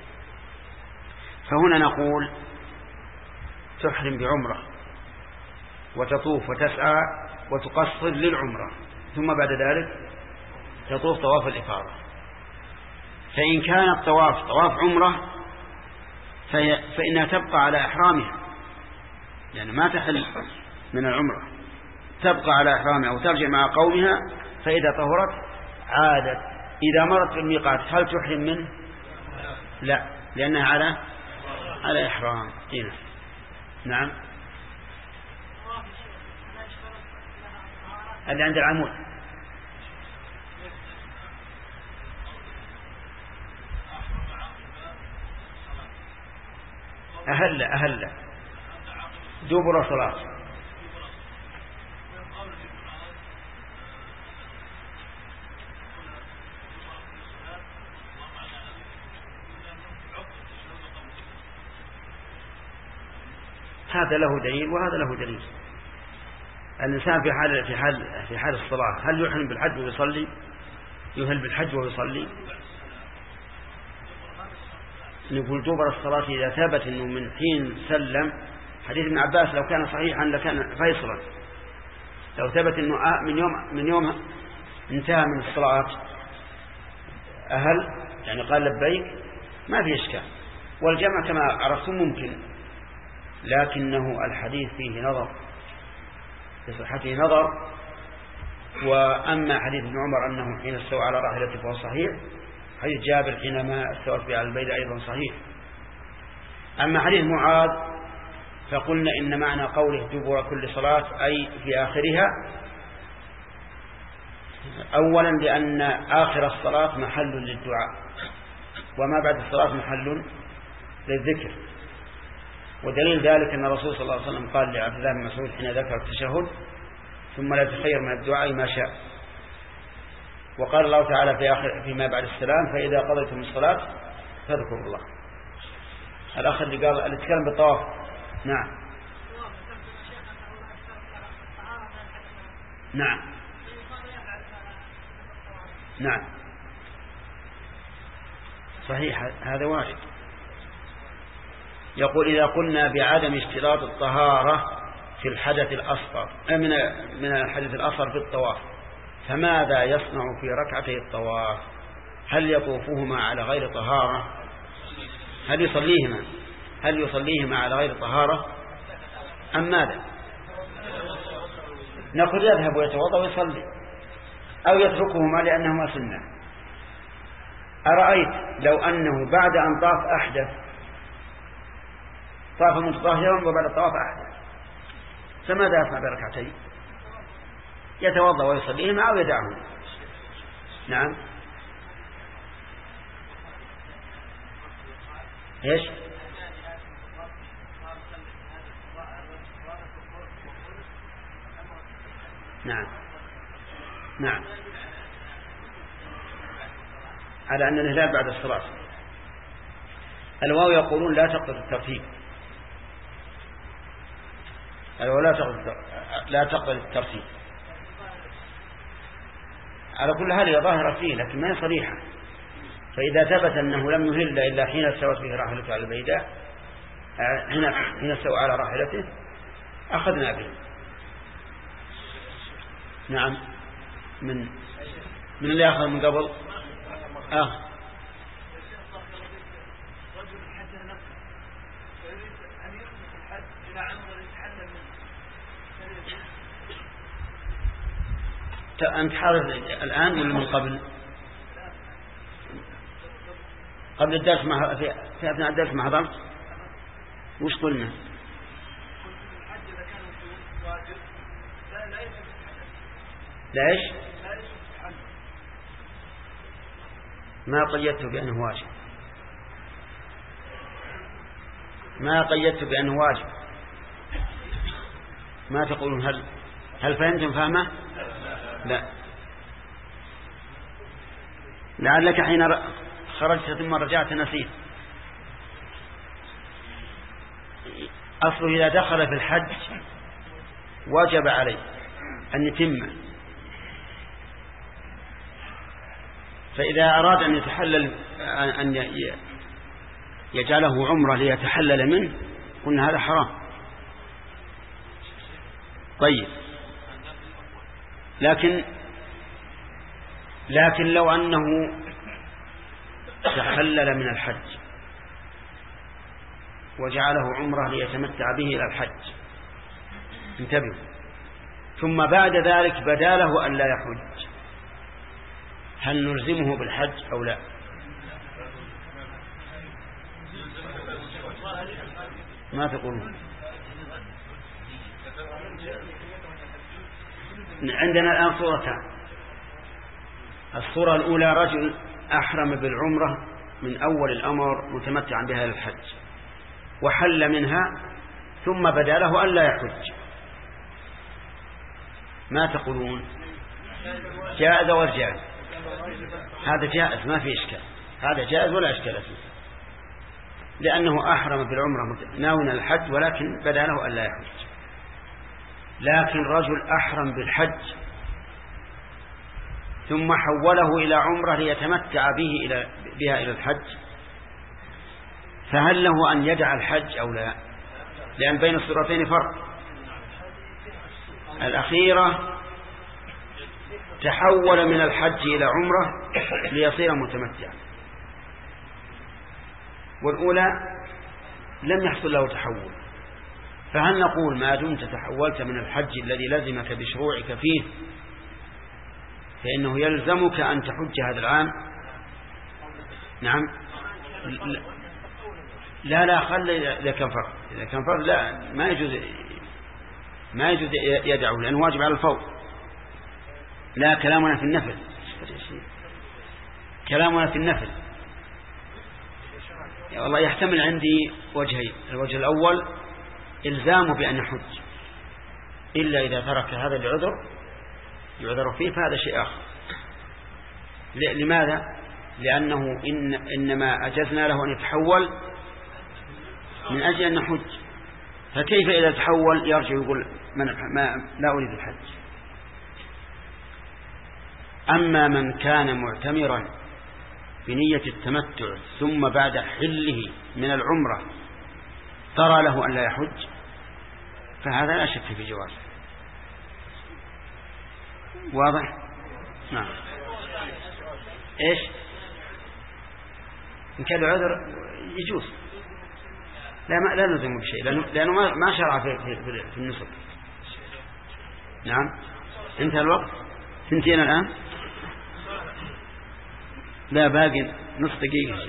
فهنا نقول تحرم بعمرة وتطوف وتسعى وتقصر للعمرة، ثم بعد ذلك تطوف طواف الإفاضة. فإن كان الطواف طواف عمرة فإنها تبقى على إحرامها، يعني ما تحل من العمرة، تبقى على إحرامها وترجع مع قومها، فإذا طهرت عادت إذا مرت بالميقات هل تحرم منه؟ لا، لأنها على على إحرام. هنا نعم اللي عند العمود. أهل أهل دبر صلاة. هذا له دليل وهذا له دليل. الإنسان في حال في حال في حال الصلاة هل يحرم بالحج ويصلي؟ يهل بالحج ويصلي؟ نقول دبر الصلاة إذا ثبت أنه من حين سلم، حديث ابن عباس لو كان صحيحا لكان فيصلا، لو ثبت أنه من يوم من يوم انتهى من الصلاة أهل يعني قال لبيك ما في إشكال، والجمع كما عرفتم ممكن، لكنه الحديث فيه نظر في صحته نظر. وأما حديث ابن عمر أنه حين استوى على راحلته فهو صحيح، حديث جابر حينما استوت به على البيت أيضا صحيح. أما حديث معاذ فقلنا إن معنى قوله دبر كل صلاة أي في آخرها، أولا لأن آخر الصلاة محل للدعاء، وما بعد الصلاة محل للذكر. ودليل ذلك أن الرسول صلى الله عليه وسلم قال لعبد الله بن مسعود حين ذكر التشهد ثم لا يتخير من الدعاء ما شاء. وقال الله تعالى في آخر فيما بعد السلام فإذا قضيتم الصلاة فاذكروا الله. الأخ اللي قال اللي تكلم بالطواف. نعم نعم نعم صحيح هذا وارد. يقول إذا قلنا بعدم اشتراط الطهارة في الحدث الأصغر من من الحدث الأصغر في الطواف فماذا يصنع في ركعتي الطواف؟ هل يطوفهما على غير طهارة؟ هل يصليهما هل يصليهما على غير طهارة أم ماذا؟ نقول يذهب ويتوضأ ويصلي أو يتركهما لأنهما سنة. أرأيت لو أنه بعد أن طاف أحدث، طاف متطهرا وبعد الطواف أحدث، فماذا يصنع بركعتين؟ يتوضأ ويصليهما أو يدعهما. نعم ايش؟ نعم نعم على أن الهلال بعد الصلاة. الواو يقولون لا تقتضي الترتيب، الواو لا تقتضي لا تقتضي الترتيب. على كل حال هي ظاهرة فيه لكن ما هي صريحة. فإذا ثبت أنه لم يهل إلا حين استوت به راحلته على البيداء، هنا حين استوى على راحلته أخذنا به. نعم من من اللي أخذ من قبل آه. أنت حاضر الآن ولا من قبل؟ قبل الدرس ما في في أثناء الدرس ما حضرت؟ وش قلنا؟ ليش؟ ما قيدت بأنه واجب، ما قيدت بأنه واجب. ما تقولون هل هل فهمتم فهمه؟ لا، لعلك حين خرجت ثم رجعت نسيت. أصله إذا دخل في الحج وجب عليه أن يتم، فإذا أراد أن يتحلل أن يجعله عمره ليتحلل منه قلنا هذا حرام. طيب لكن لكن لو أنه تحلل من الحج وجعله عمره ليتمتع به إلى الحج، انتبهوا، ثم بعد ذلك بدا له أن لا يحج، هل نلزمه بالحج أو لا؟ ما تقولون؟ عندنا الآن صورتان. الصورة الأولى رجل أحرم بالعمرة من أول الأمر متمتعا بها للحج، وحل منها ثم بدا له ألا يحج، ما تقولون؟ جائز ولا جائز؟ هذا جائز ما في إشكال، هذا جائز ولا إشكال فيه، لأنه أحرم بالعمرة ناويا الحج ولكن بدا له ألا يحج. لكن رجل أحرم بالحج ثم حوله إلى عمرة ليتمتع به إلى بها إلى الحج، فهل له أن يدع الحج أو لا؟ لأن بين الصورتين فرق. الأخيرة تحول من الحج إلى عمرة ليصير متمتعا، والأولى لم يحصل له تحول. فهل نقول ما دمت تحولت من الحج الذي لزمك بشروعك فيه فإنه يلزمك أن تحج هذا العام؟ نعم. لا لا خلي إذا كان فرض، إذا كان فرض لا ما يجوز ما يجوز يدعو لأنه واجب على الفور. لا، كلامنا في النفل، كلامنا في النفل. يا والله يحتمل عندي وجهين. الوجه الأول إلزامه بأن يحج إلا إذا ترك هذا العذر يعذر فيه، فهذا شيء آخر. لماذا؟ لأنه إن إنما أجزنا له أن يتحول من أجل أن نحج، فكيف إذا تحول يرجع يقول من ما لا أريد الحج؟ أما من كان معتمرا بنية التمتع ثم بعد حله من العمرة ترى له أن لا يحج فهذا لا شك في جوازه. واضح؟ نعم. إيش؟ إن كان العذر يجوز، لا ما لا نلزم بشيء لأنه, لأنه ما ما شرع في, في, في النسك. نعم. انتهى الوقت. ثنتين الآن. لا باقي نص دقيقة.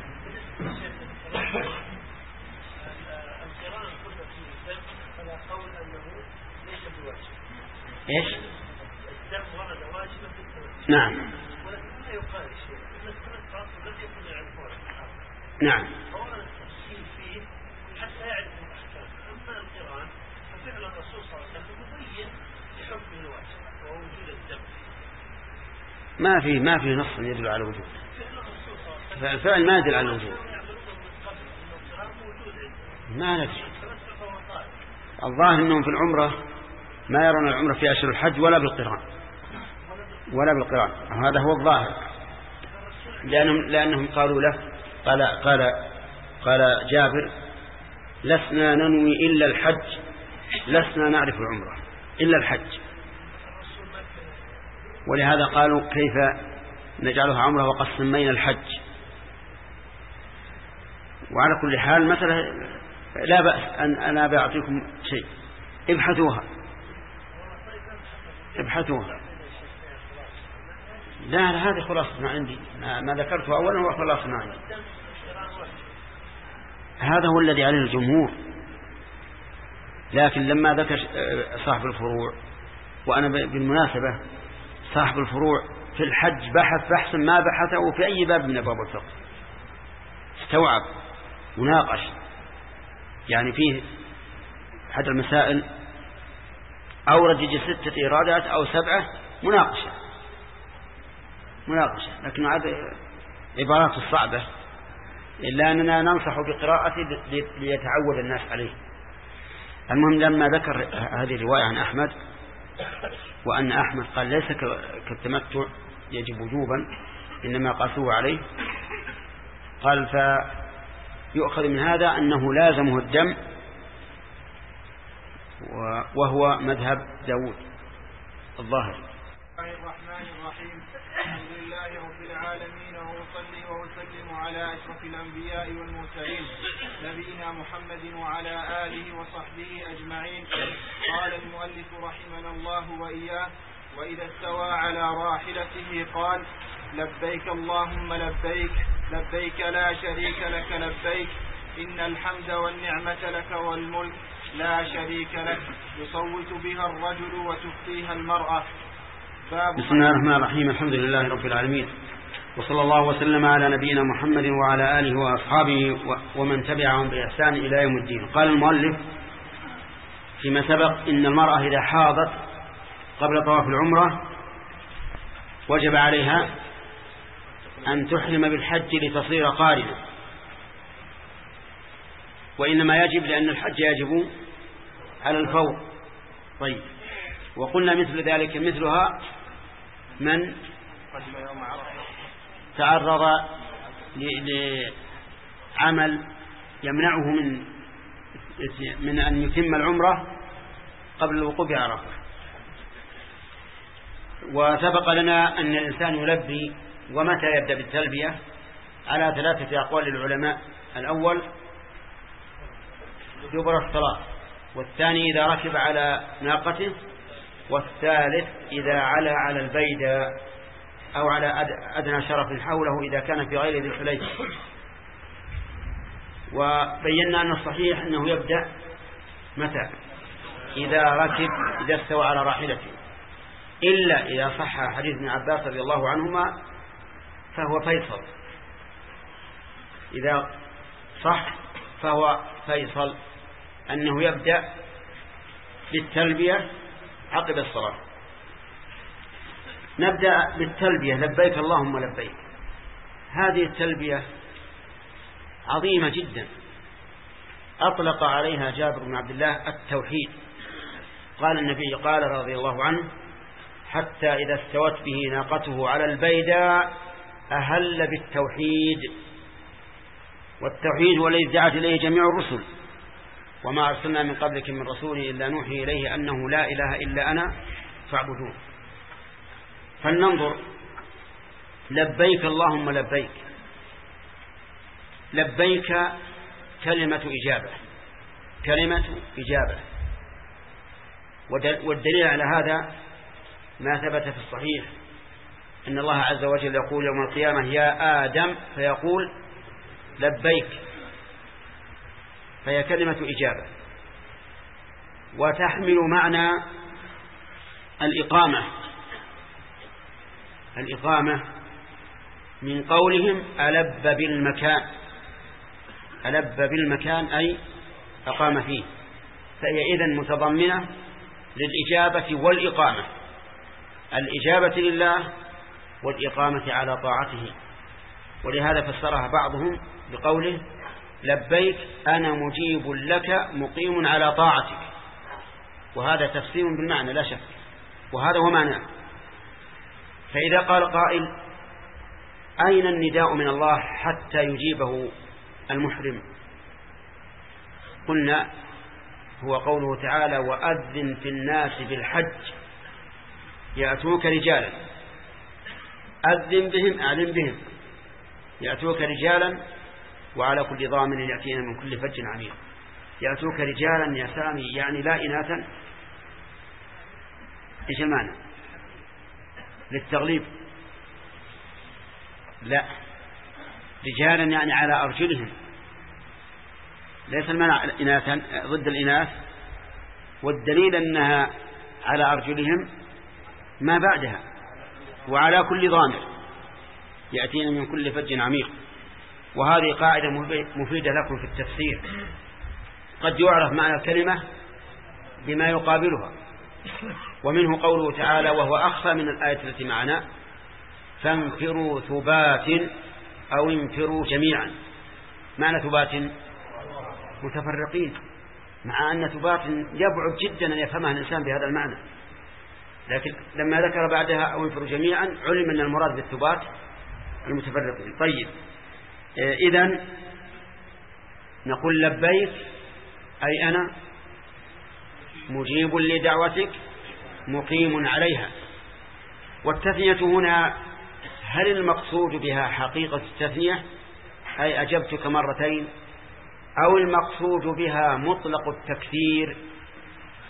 إيش؟ نعم نعم. ما في ما في نص يدل على وجود، فالفعل ما يدل على الوجود. ما ندري، الظاهر انهم في العمرة ما يرون العمرة في أشهر الحج ولا بالقران ولا بالقران، هذا هو الظاهر. لأنهم لأنهم قالوا له قال قال قال جابر لسنا ننوي إلا الحج، لسنا نعرف العمرة إلا الحج، ولهذا قالوا كيف نجعلها عمرة وقد سمينا الحج. وعلى كل حال مثلا لا بأس أن أنا بأعطيكم شيء ابحثوها ابحثوها. لا هذه خلاص ما عندي، ما ذكرته أولا هو خلاص ما عندي. هذا هو الذي عليه الجمهور. لكن لما ذكر صاحب الفروع، وأنا بالمناسبة صاحب الفروع في الحج بحث بحثا ما بحثه في أي باب من أبواب الفقه، استوعب مناقش، يعني فيه حد المسائل أورد يجي ستة إيرادات أو سبعة مناقشة مناقشة لكن هذا عبارات الصعبة، إلا أننا ننصح بقراءته ليتعود الناس عليه. المهم لما ذكر هذه الرواية عن أحمد وأن أحمد قال ليس كالتمتع يجب وجوبا إنما قاسوه عليه، قال فيؤخذ من هذا أنه لازمه الدم، وهو مذهب داود الظاهر. الرحمن الرحيم. الحمد لله رب العالمين، وأصلي وأسلم على أشرف الأنبياء والمرسلين نبينا محمد وعلى آله وصحبه أجمعين. قال المؤلف رحمنا الله وإياه: وإذا استوى على راحلته قال: لبيك اللهم لبيك لبيك لا شريك لك لبيك إن الحمد والنعمة لك والملك لا شريك لك يصوت بها الرجل وتخفيها المرأة. بسم الله الرحمن الرحيم. الحمد لله رب العالمين، وصلى الله وسلم على نبينا محمد وعلى آله وأصحابه ومن تبعهم بإحسان إلى يوم الدين. قال المؤلف فيما سبق إن المرأة إذا حاضت قبل طواف العمرة وجب عليها أن تحرم بالحج لتصير قارنة، وإنما يجب لأن الحج يجب على الفور. طيب، وقلنا مثل ذلك مثلها من تعرض لعمل يمنعه من من أن يتم العمرة قبل الوقوف بعرفة. وسبق لنا أن الإنسان يلبي ومتى يبدأ بالتلبية على ثلاثة أقوال للعلماء: الأول دبر الصلاة، والثاني إذا ركب على ناقته، والثالث إذا علا على البيداء أو على أدنى شرف حوله إذا كان في غير ذي الحليفة. وبينا أن الصحيح أنه يبدأ متى؟ إذا ركب، إذا استوى على راحلته، إلا إذا صح حديث ابن عباس رضي الله عنهما فهو فيصل. إذا صح فهو فيصل أنه يبدأ بالتلبية عقب الصلاة. نبدأ بالتلبية: لبيك اللهم لبيك. هذه التلبية عظيمة جدا، أطلق عليها جابر بن عبد الله التوحيد. قال النبي قال رضي الله عنه: حتى إذا استوت به ناقته على البيداء أهل بالتوحيد. والتوحيد هو الذي دعت إليه جميع الرسل: وما أرسلنا من قبلك من رسول إلا نوحي إليه أنه لا إله إلا أنا فاعبدون. فلننظر: لبيك اللهم لبيك. لبيك كلمة إجابة، كلمة إجابة. والدليل على هذا ما ثبت في الصحيح إن الله عز وجل يقول يوم القيامة: يا آدم، فيقول لبيك، فهي كلمة إجابة. وتحمل معنى الإقامة. الإقامة من قولهم ألب بالمكان، ألب بالمكان أي أقام فيه، فهي إذن متضمنة للإجابة والإقامة، الإجابة لله والإقامة على طاعته. ولهذا فسرها بعضهم بقوله: لبيك أنا مجيب لك مقيم على طاعتك. وهذا تفسير بالمعنى لا شك، وهذا هو معناه. فإذا قال قائل: أين النداء من الله حتى يجيبه المحرم؟ قلنا: هو قوله تعالى: وأذن في الناس بالحج يأتوك رجالا. أذن بهم، أعلم بهم، يأتوك رجالا وعلى كل ضامن يأتينا من كل فج عميق. يأتوك رجالا يا سامي يعني لا إناثا. إيش المعنى؟ للتغليب؟ لا، رجالا يعني على أرجلهم، ليس المعنى إناثا ضد الإناث. والدليل أنها على أرجلهم ما بعدها: وعلى كل ضامر يأتينا من كل فج عميق. وهذه قاعدة مفيدة لكم في التفسير. قد يعرف معنى الكلمة بما يقابلها، ومنه قوله تعالى وهو أخفى من الآية التي معنا: فانفروا ثبات أو انفروا جميعا. معنى ثبات متفرقين، مع أن ثبات يبعد جدا أن يفهمها الإنسان بهذا المعنى، لكن لما ذكر بعدها أو انفروا جميعا علم أن المراد بالثبات المتفرقين. طيب، إذن نقول لبيك أي أنا مجيب لدعوتك مقيم عليها. والتثنية هنا هل المقصود بها حقيقة التثنية أي أجبتك مرتين، أو المقصود بها مطلق التكثير؟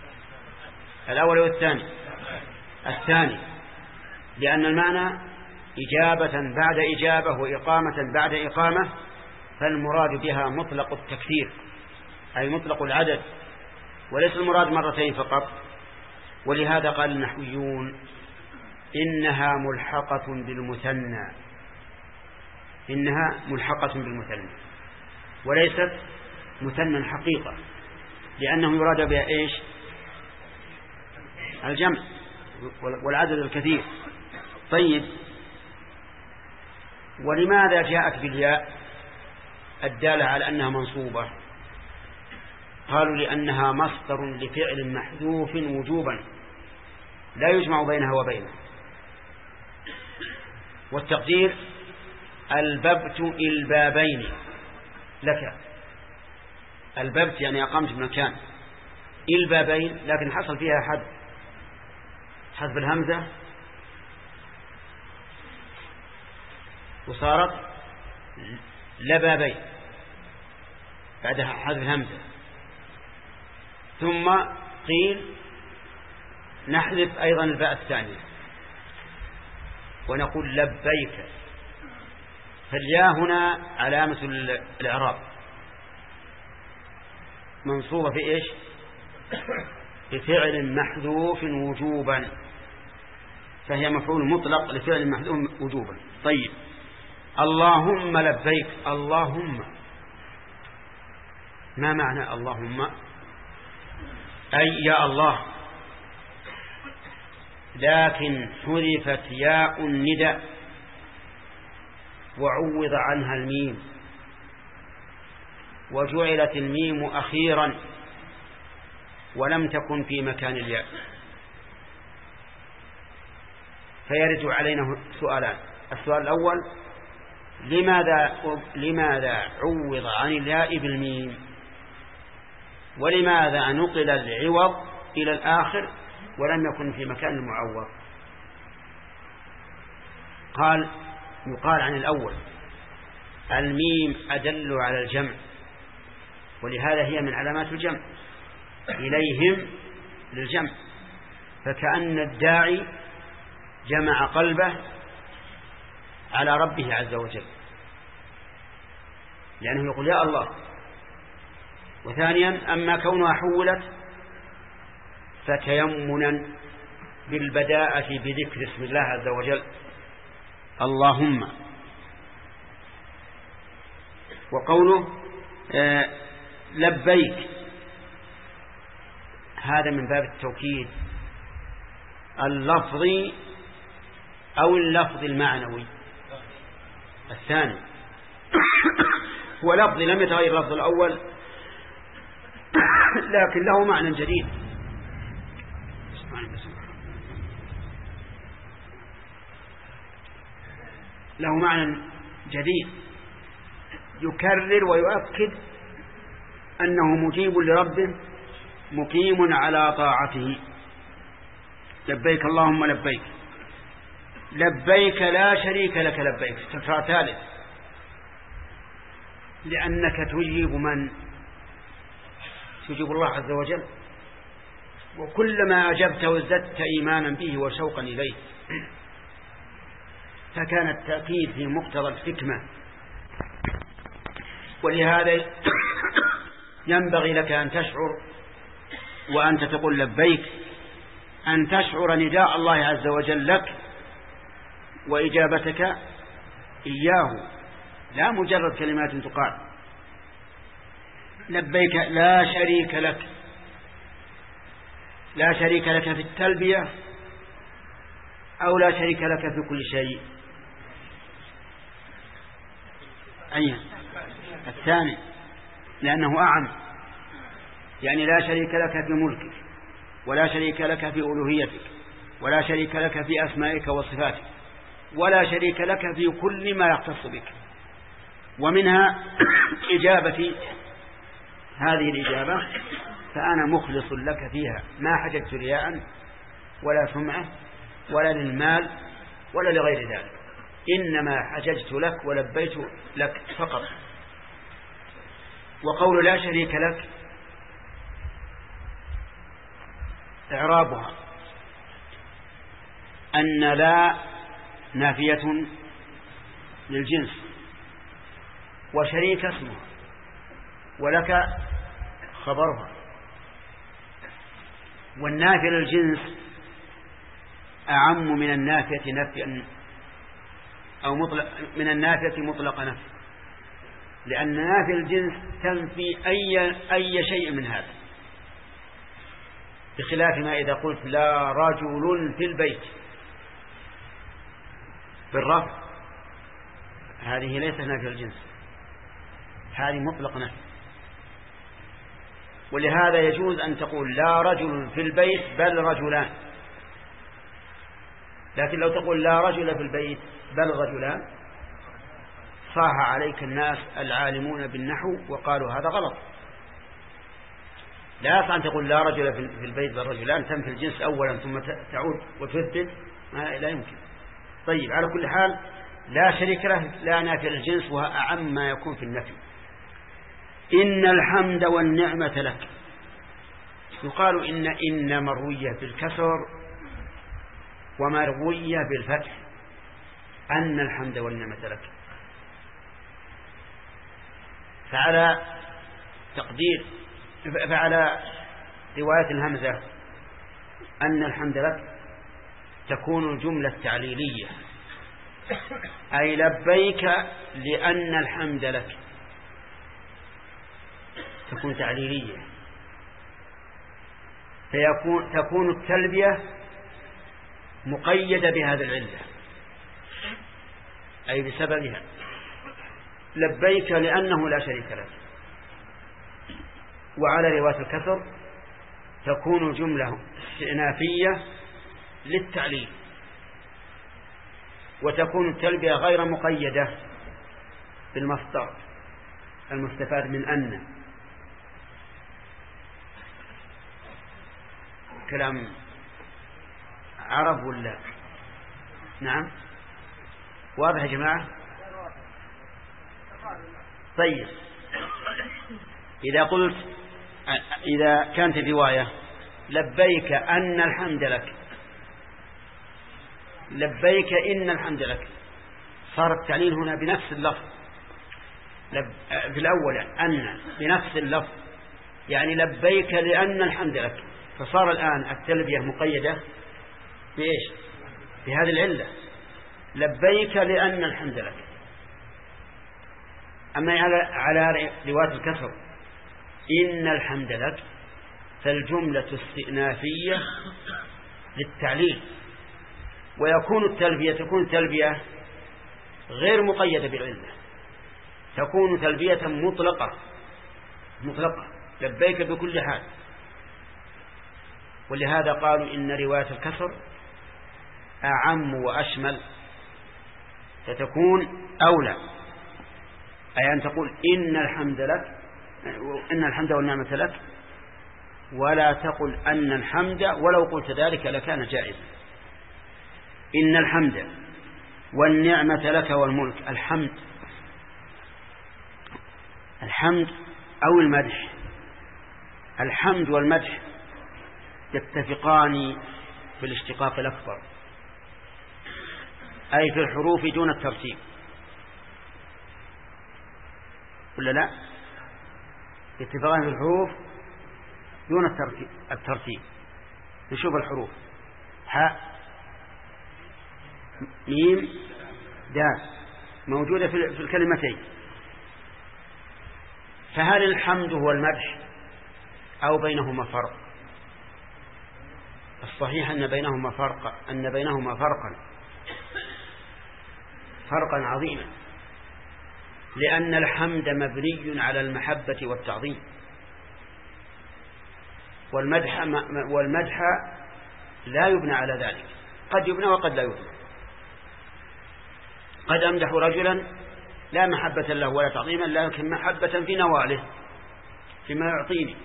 الأول والثاني؟ الثاني، لأن المعنى إجابة بعد إجابة وإقامة بعد إقامة، فالمراد بها مطلق التكثير أي مطلق العدد، وليس المراد مرتين فقط. ولهذا قال النحويون إنها ملحقة بالمثنى، إنها ملحقة بالمثنى وليست مثنى حقيقة، لأنه يراد بها إيش؟ الجمع والعدد الكثير. طيب، ولماذا جاءت بالياء الدالة على أنها منصوبة؟ قالوا لأنها مصدر لفعل محذوف وجوبا لا يجمع بينها وبينه. والتقدير الببت البابين لك، الببت يعني أقمت بمكان، البابين لكن حصل فيها حذف حذف الهمزة وصارت لبابين بعدها حذف الهمزة. ثم قيل نحذف أيضا الباء الثانية ونقول لبيك، فالياء هنا علامة الإعراب منصوبة في إيش؟ بفعل محذوف وجوبا، فهي مفعول مطلق لفعل محذوف وجوبا. طيب، اللهم لبيك، اللهم ما معنى اللهم؟ أي يا الله، لكن حذفت ياء الندى وعوض عنها الميم، وجعلت الميم أخيرا ولم تكن في مكان الياء. فيرجع علينا سؤالان: السؤال الأول، لماذا لماذا عوض عن الياء بالميم؟ ولماذا نقل العوض إلى الآخر ولم يكن في مكان المعوض؟ قال يقال عن الأول الميم أدل على الجمع، ولهذا هي من علامات الجمع، إليهم للجمع، فكأن الداعي جمع قلبه على ربه عز وجل لأنه يقول يا الله. وثانيا، أما كونها حولت فتيمنا بالبداءة بذكر اسم الله عز وجل اللهم. وقوله آه لبيك هذا من باب التوكيد اللفظي أو اللفظ المعنوي. الثاني هو لفظ لم يتغير اللفظ الأول لكن له معنى جديد، له معنى جديد يكرر ويؤكد أنه مجيب لربه مقيم على طاعته. لبيك اللهم لبيك، لبيك لا شريك لك لبيك، تكرار ثالث، لأنك تجيب من؟ تجيب الله عز وجل، وكلما أجبته ازددت إيمانا به وشوقا إليه. فكان التأكيد في مقتضى الحكمة، ولهذا ينبغي لك أن تشعر وأنت تقول لبيك أن تشعر نداء الله عز وجل لك وإجابتك إياه، لا مجرد كلمات تقال. لبيك لا شريك لك، لا شريك لك في التلبية أو لا شريك لك في كل شيء. أي الثاني لأنه أعم، يعني لا شريك لك في ملكك، ولا شريك لك في ألوهيتك، ولا شريك لك في أسمائك وصفاتك، ولا شريك لك في كل ما يختص بك. ومنها إجابتي هذه الإجابة، فأنا مخلص لك فيها، ما حججت رياء ولا سمعة ولا للمال ولا لغير ذلك، إنما حججت لك ولبيت لك فقط. وقول لا شريك لك إعرابها أن لا نافية للجنس وشريك اسمها ولك خبرها. والنافية للجنس أعم من النافية نفيا أو مطلق من النافية مطلق نفي، لأن نافية الجنس تنفي أي أي شيء من هذا، بخلاف ما إذا قلت لا رجل في البيت بالرفع، هذه ليست نافية الجنس، هذه مطلق نفي. ولهذا يجوز أن تقول لا رجل في البيت بل رجلان، لكن لو تقول لا رجل في البيت بل رجلان صاح عليك الناس العالمون بالنحو وقالوا هذا غلط. لا يصح أن تقول لا رجل في البيت بل رجلان، تنفي الجنس أولا ثم تعود وتثبت، لا يمكن. طيب، على كل حال لا شريك له لا نافي للجنس، وهو أعم ما يكون في النفي. إن الحمد والنعمة لك. يقال إن إن مروية بالكسر ومروية بالفتح، أن الحمد والنعمة لك. فعلى تقدير فعلى رواية الهمزة أن الحمد لك تكون الجملة التعليلية، أي لبيك لأن الحمد لك، تكون تعليلية، فيكون تكون التلبية مقيدة بهذا العلة، أي بسببها لبيك لأنه لا شريك لك. وعلى رواية الكسر تكون جملة استئنافية للتعليل، وتكون التلبية غير مقيدة بالمصدر المستفاد من أن. كلام عرب ولا؟ نعم، واضح يا جماعة؟ طيب، إذا قلت إذا كانت الرواية لبيك أن الحمد لك، لبيك إن الحمد لك، صار التعليل هنا بنفس اللفظ. في الأول أن بنفس اللفظ، يعني لبيك لأن الحمد لك، فصار الآن التلبية مقيدة بإيش؟ بهذه العلة، لبيك لأن الحمد لك. أما على رواية الكسر إن الحمد لك، فالجملة استئنافية للتعليل، ويكون التلبية تكون تلبية غير مقيدة بالعلة، تكون تلبية مطلقة مطلقة لبيك بكل حال. ولهذا قالوا إن رواية الكسر أعم وأشمل، فتكون أولى، أي أن تقول إن الحمد لك، إن الحمد والنعمة لك، ولا تقل أن الحمد، ولو قلت ذلك لكان جائزا. إن الحمد والنعمة لك والملك. الحمد الحمد أو المدح، الحمد والمدح يتفقان في الاشتقاق الأكبر، أي في الحروف دون الترتيب، ولا لا؟ يتفقان في الحروف دون الترتيب. الترتيب نشوف الحروف: حاء، ميم، دال، موجودة في الكلمتين. فهل الحمد هو المدح أو بينهما فرق؟ الصحيح أن بينهما فرق، أن بينهما فرقا فرقا عظيما، لأن الحمد مبني على المحبة والتعظيم، والمدح والمدح لا يبنى على ذلك، قد يبنى وقد لا يبنى. قد أمدح رجلا لا محبة له ولا تعظيما، لكن محبة في نواله فيما يعطيني،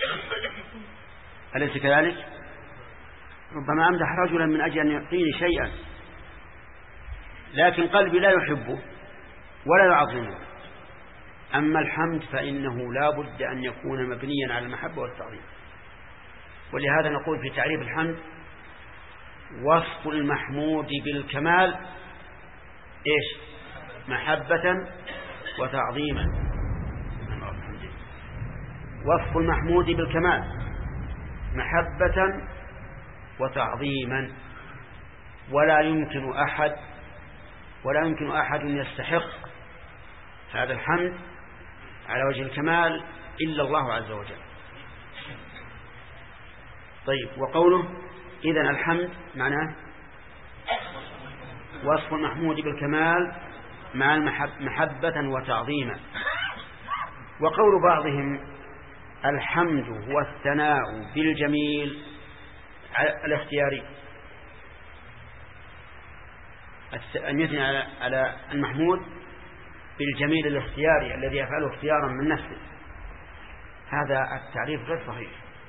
أليس كذلك؟ ربما أمدح رجلا من أجل أن يعطيني شيئا، لكن قلبي لا يحبه ولا يعظمه. أما الحمد فإنه لا بد أن يكون مبنيا على المحبة والتعظيم. ولهذا نقول في تعريف الحمد: وصف المحمود بالكمال إيش؟ محبة وتعظيما. وصف المحمود بالكمال محبة وتعظيما، ولا يمكن أحد ولا يمكن أحد يستحق هذا الحمد على وجه الكمال إلا الله عز وجل. طيب، وقوله إذن الحمد معناه وصف المحمود بالكمال مع محبة وتعظيما. وقول بعضهم الحمد هو الثناء بالجميل الاختياري، أن يثني على المحمود بالجميل الاختياري الذي يفعله اختيارا من نفسه، هذا التعريف غير صحيح،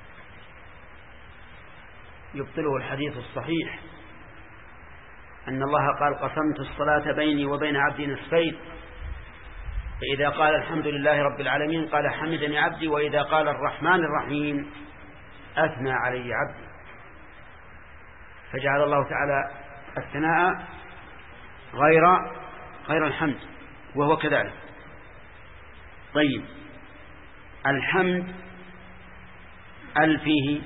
يبطله الحديث الصحيح أن الله قال قسمت الصلاة بيني وبين عبدي نصفين، فإذا قال الحمد لله رب العالمين قال حمدني عبدي، وإذا قال الرحمن الرحيم أثنى علي عبدي، فجعل الله تعالى الثناء غير غير الحمد، وهو كذلك. طيب، الحمد ال فيه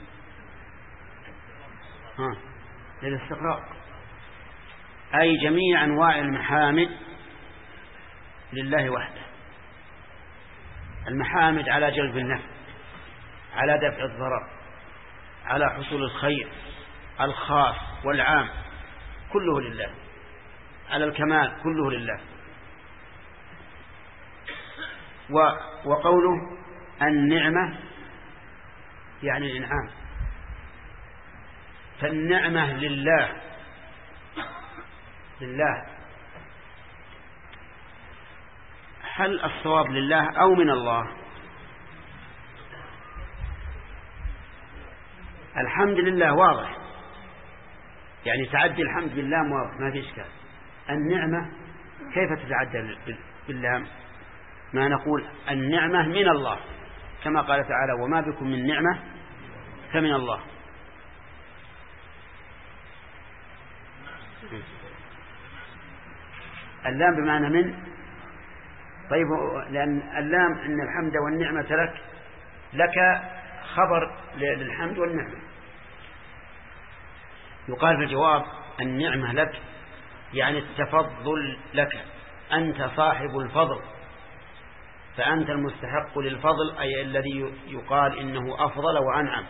ها للاستقراء، أي جميع أنواع المحامد لله وحده، المحامد على جلب النفع، على دفع الضرر، على حصول الخير الخاص والعام، كله لله، على الكمال كله لله. وقوله النعمة يعني الإنعام، فالنعمة لله لله هل الصواب لله أو من الله؟ الحمد لله واضح، يعني تعدي الحمد باللام واضح ما في إشكال. النعمة كيف تتعدى باللام؟ ما نقول النعمة من الله، كما قال تعالى وما بكم من نعمة فمن الله. اللام بمعنى من. طيب، لأن اللام إن الحمد والنعمة لك، لك خبر للحمد والنعمة. يقال في الجواب النعمة لك يعني التفضل لك، أنت صاحب الفضل، فأنت المستحق للفضل، أي الذي يقال إنه أفضل وأنعم،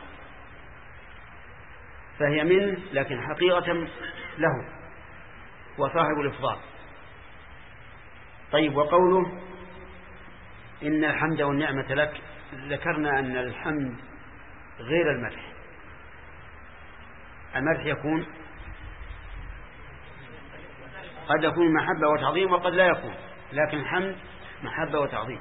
فهي منه لكن حقيقة له وصاحب الإفضال. طيب، وقوله إن الحمد والنعمة لك، ذكرنا أن الحمد غير المدح، المدح يكون قد يكون محبة وتعظيم وقد لا يكون، لكن الحمد محبة وتعظيم.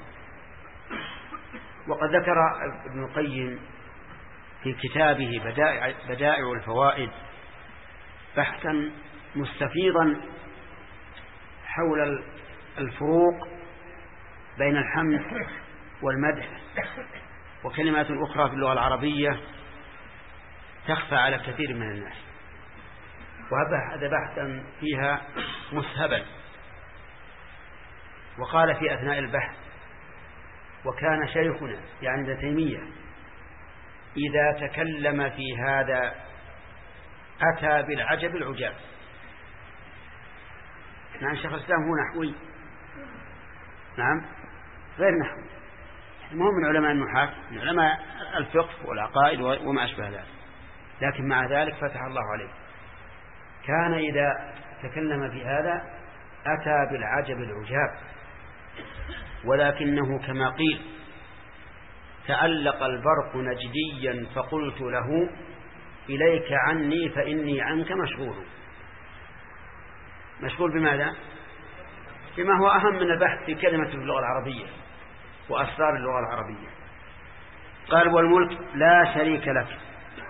وقد ذكر ابن القيم في كتابه بدائع, بدائع الفوائد بحثا مستفيضا حول الفروق بين الحمد والمدح وكلمات أخرى في اللغة العربية تخفى على كثير من الناس، وهذا بحثا فيها مسهبا. وقال في أثناء البحث: وكان شيخنا يعني ابن تيمية إذا تكلم في هذا أتى بالعجب العجاب. نعم، شيخ الإسلام هو نحوي، نعم غير نحوي، مهم من علماء النحاة، من علماء الفقه والعقائد وما أشبه ذلك، لكن مع ذلك فتح الله عليه. كان إذا تكلم في هذا أتى بالعجب العجاب، ولكنه كما قيل: تعلق البرق نجديا فقلت له إليك عني فإني عنك مشغول. مشغول بماذا؟ بما هو أهم من البحث في كلمة اللغة العربية وأسرار اللغة العربية. قال: والملك لا شريك لك.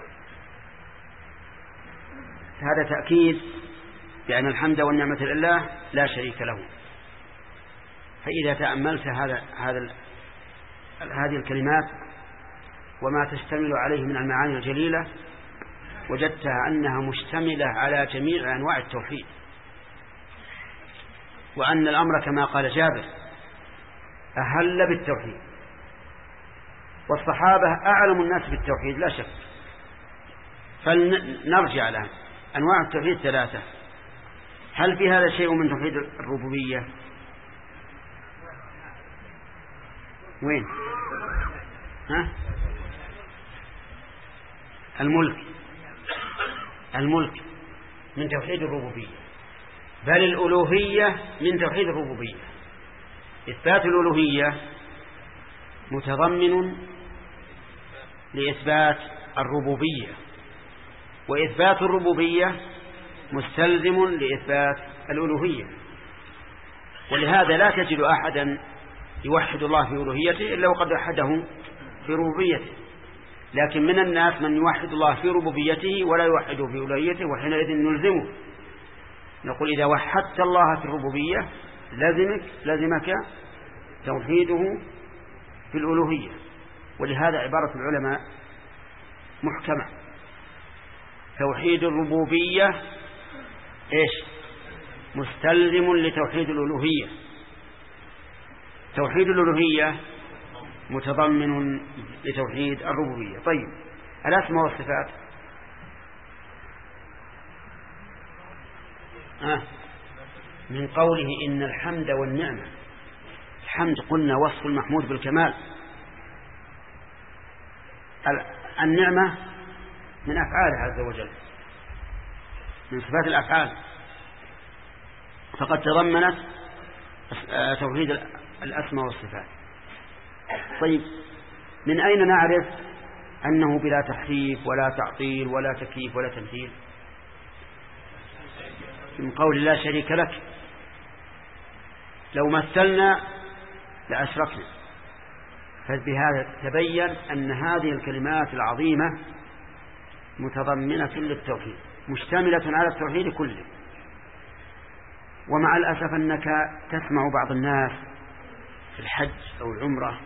هذا تأكيد بأن الحمد والنعمة لله لا شريك له. فإذا تأملت هذا هذا هذه الكلمات وما تشتمل عليه من المعاني الجليلة وجدتها أنها مشتملة على جميع أنواع التوحيد، وأن الأمر كما قال جابر أهل بالتوحيد، والصحابة أعلم الناس بالتوحيد لا شك. فلنرجع الآن أنواع التوحيد ثلاثة. هل في هذا شيء من توحيد الربوبية؟ وين؟ ها؟ الملك الملك من توحيد الربوبية، بل الألوهية من توحيد الربوبية. إثبات الألوهية متضمن لإثبات الربوبية، وإثبات الربوبية مستلزم لإثبات الألوهية. ولهذا لا تجد أحدا يوحد الله في ألوهيته إلا وقد وحده في ربوبيته. لكن من الناس من يوحد الله في ربوبيته ولا يوحده في ألوهيته، وحينئذ نلزمه نقول إذا وحدت الله في الربوبية لازمك لازمك توحيده في الألوهية. ولهذا عبارة العلماء محكمة: توحيد الربوبية إيش؟ مستلزم لتوحيد الألوهية. توحيد الألوهية متضمن لتوحيد الربوبية. طيب، الأسماء والصفات آه. من قوله إن الحمد والنعمة، الحمد قلنا وصف المحمود بالكمال، النعمة من أفعاله عز وجل، من صفات الأفعال، فقد تضمنت توحيد الأسماء والصفات. طيب، من أين نعرف أنه بلا تحريف ولا تعطيل ولا تكييف ولا تمثيل؟ من قول لا شريك لك. لو مثلنا لأشركنا. فبهذا تبين أن هذه الكلمات العظيمة متضمنة للتوحيد، مشتملة على التوحيد كله. ومع الأسف أنك تسمع بعض الناس في الحج أو العمرة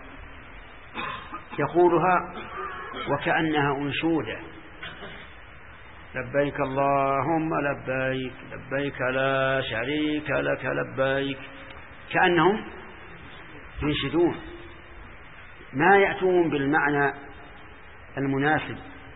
يقولها وكأنها أنشودة: لبيك اللهم لبيك لبيك لا شريك لك لبيك، كأنهم ينشدون، ما يأتون بالمعنى المناسب.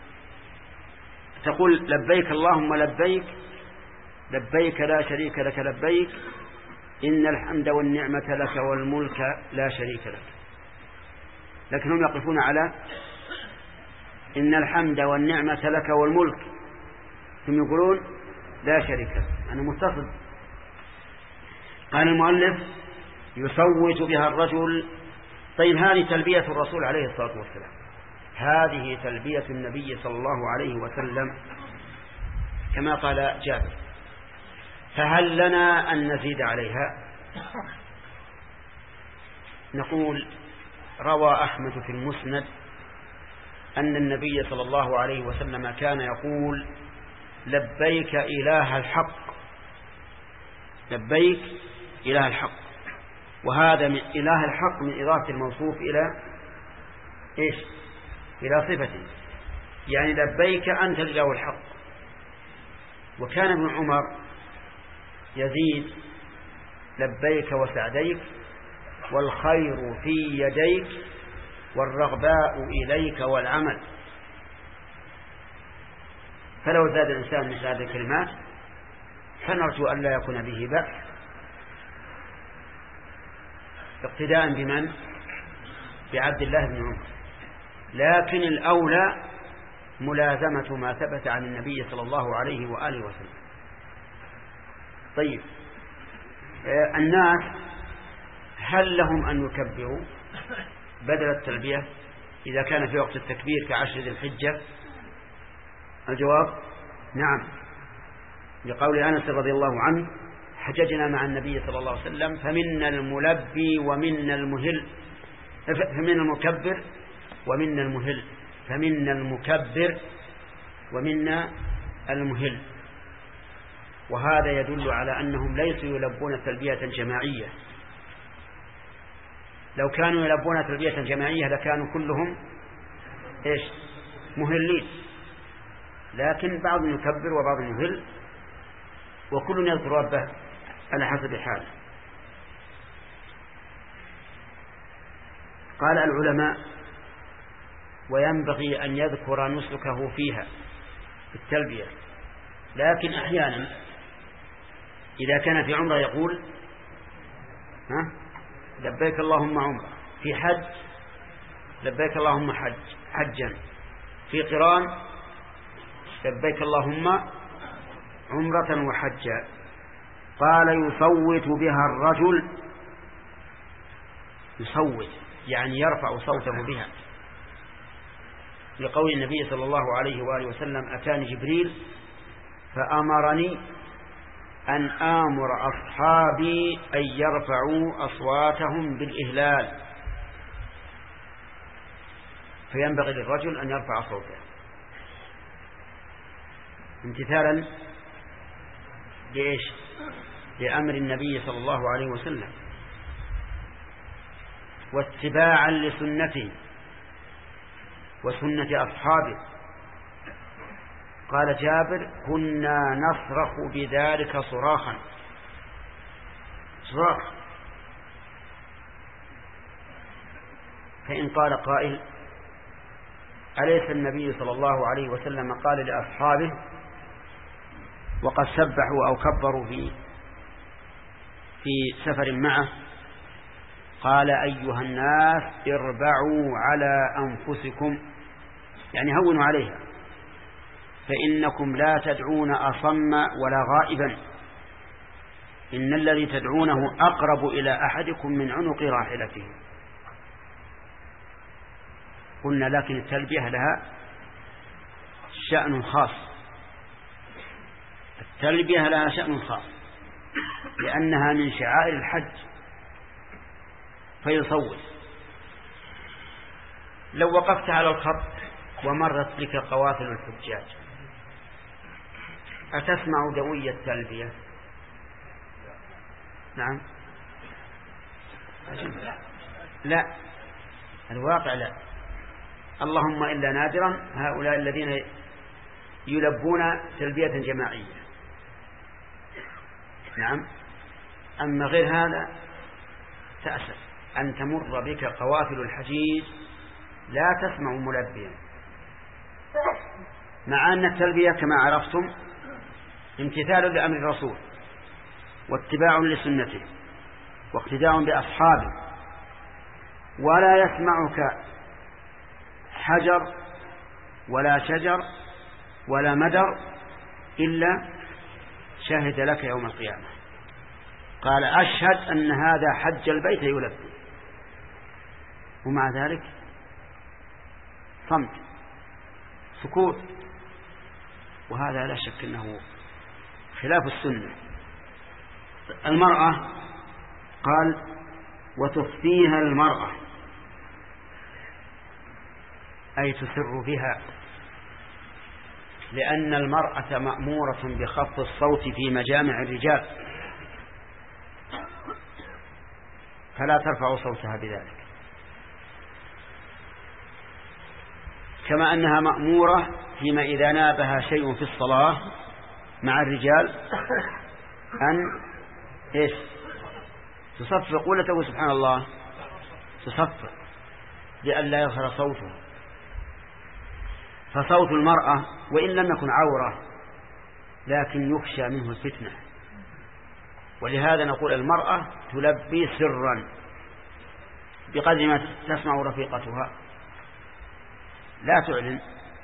تقول لبيك اللهم لبيك لبيك لا شريك لك لبيك إن الحمد والنعمة لك والملك لا شريك لك، لكنهم يقفون على إن الحمد والنعمة لك والملك، ثم يقولون لا شريك لك، أنا متصل. قال المؤلف: يصوت بها الرجل. طيب، هذه تلبية الرسول عليه الصلاة والسلام، هذه تلبية النبي صلى الله عليه وسلم كما قال جابر، فهل لنا أن نزيد عليها؟ نقول: روى أحمد في المسند أن النبي صلى الله عليه وسلم كان يقول: لبيك إله الحق، لبيك إله الحق. وهذا من إله الحق من إضافة الموصوف إلى إيش؟ إلى صفته، يعني لبيك أنت الإله الحق. وكان ابن عمر يزيد: لبيك وسعديك والخير في يديك والرغباء إليك والعمل. فلو زاد الإنسان مثل هذه الكلمات فنرجو أن لا يكون به بأس، اقتداء بمن؟ بعبد الله بن عمر. لكن الأولى ملازمة ما ثبت عن النبي صلى الله عليه وآله وسلم. طيب، الناس هل لهم أن يكبروا بدل التلبية إذا كان في وقت التكبير كعشر ذي الحجة؟ الجواب: نعم، لقول أنس رضي الله عنه: حججنا مع النبي صلى الله عليه وسلم فمنا الملبي ومنا المهل، فمنا المكبر ومنا المهل، فمنا المكبر ومنا المهل. وهذا يدل على أنهم ليسوا يلبون تلبية جماعية. لو كانوا يلبون تلبية جماعية لكانوا كلهم إيش؟ مهلين. لكن بعض يكبر وبعض يهل، وكل يذكر ربه على حسب حاله. قال العلماء: وينبغي أن يذكر نسكه فيها في التلبية، لكن أحيانا إذا كان في عمره يقول ها لبيك اللهم عمره، في حج لبيك اللهم حج حجا، في قران لبيك اللهم عمرة وحجا. قال: يصوت بها الرجل، يصوت يعني يرفع صوته بها، لقول النبي صلى الله عليه وآله وسلم: أتاني جبريل فأمرني أن آمر أصحابي أن يرفعوا أصواتهم بالإهلال، فينبغي للرجل أن يرفع صوته امتثالا لإيش؟ لأمر النبي صلى الله عليه وسلم، واتباعا لسنته وسنة أصحابه. قال جابر: كنا نصرخ بذلك صراخا، صراخ. فإن قال قائل: أليس النبي صلى الله عليه وسلم قال لأصحابه وقد سبحوا أو كبروا في في سفر معه، قال: أيها الناس اربعوا على أنفسكم، يعني هونوا عليها، فإنكم لا تدعون أصم ولا غائبا، إن الذي تدعونه أقرب إلى أحدكم من عنق راحلته. قلنا لكن التلبية لها شأن خاص، التلبية لها شأن خاص لأنها من شعائر الحج، فيصوت. لو وقفت على الخط ومرت بك قوافل الحجاج أتسمع دوي التلبية؟ نعم. لا، الواقع لا، اللهم إلا نادرا هؤلاء الذين يلبون تلبية جماعية. نعم. أما غير هذا تأسف أن تمر بك قوافل الحجيج لا تسمع ملبيا، مع أن التلبية كما عرفتم امتثال لأمر الرسول واتباع لسنته واقتداء بأصحابه، ولا يسمعك حجر ولا شجر ولا مدر إلا شهد لك يوم القيامة. قال: أشهد أن هذا حج البيت يلبي، ومع ذلك صمت، سكوت، وهذا لا شك أنه خلاف السنة. المرأة قال: وتخفيها المرأة، أي تسر بها، لأن المرأة مأمورة بخفض الصوت في مجامع الرجال، فلا ترفع صوتها بذلك، كما أنها مأمورة فيما إذا نابها شيء في الصلاة مع الرجال أن إيش؟ تصفق، ولا تقول سبحان الله، تصفق لأن لا يظهر صوته. فصوت المرأة وإن لم يكن عورة لكن يخشى منه الفتنة، ولهذا نقول المرأة تلبي سرا بقدر ما تسمع رفيقتها، لا تعلن.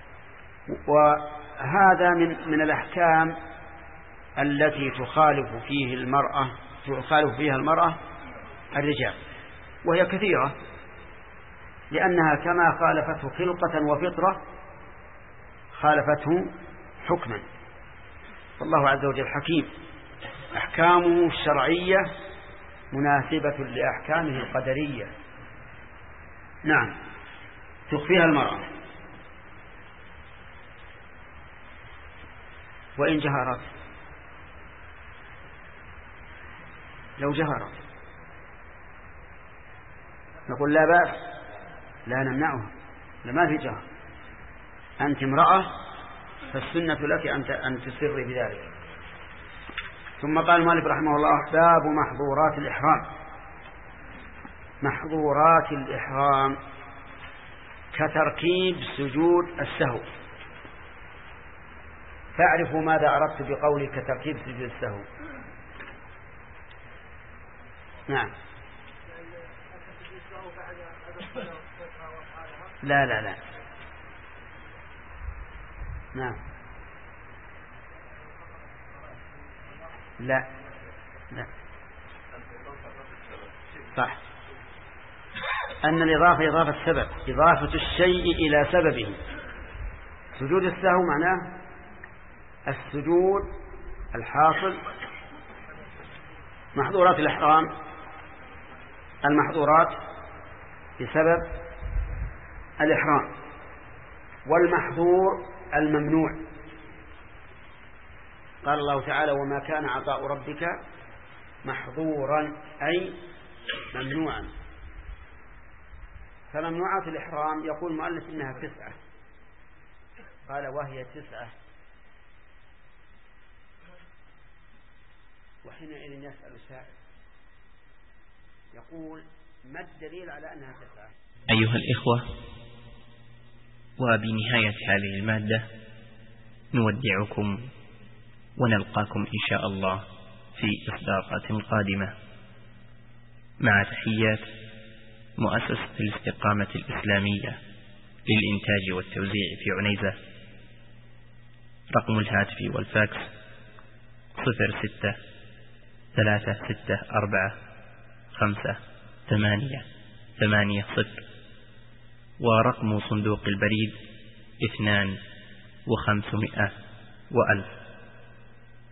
وهذا من من الأحكام التي تخالف فيه المرأة تخالف فيها المرأة الرجال، وهي كثيرة، لأنها كما خالفته خلقة وفطرة خالفته حكما. فالله عز وجل حكيم، أحكامه الشرعية مناسبة لأحكامه القدرية. نعم. تخفيها المرأة وإن جهرت، لو جهرت نقول لا بأس، لا نمنعها، لما في جهر، أنت امرأة فالسنة لك أن تسر بذلك. ثم قال المؤلف رحمه الله: باب محظورات الإحرام. محظورات الإحرام كتركيب سجود السهو. فاعرفوا ماذا أردت بقولي كتركيب سجود السهو. نعم. لا لا لا نعم لا لا صح. أن الإضافة إضافة سبب، إضافة الشيء إلى سببه. سجود السهو معناه السجود الحاصل. محظورات الإحرام المحظورات بسبب الإحرام، والمحظور الممنوع. قال الله تعالى وما كان عطاء ربك محظورا أي ممنوعا. فممنوعات الإحرام يقول المؤلف إنها تسعة، قال وهي تسعة. وحينئذ يسأل سائل يقول ما الدليل على أنها تسعة؟ أيها الإخوة، وبنهاية هذه المادة نودعكم ونلقاكم إن شاء الله في إصدارات قادمة، مع تحيات مؤسسة الاستقامة الإسلامية للإنتاج والتوزيع في عنيزة. رقم الهاتف والفاكس صفر ستة ثلاثة ستة أربعة خمسة ثمانية ثمانية صفر، ورقم صندوق البريد اثنان وخمسمائة وألف.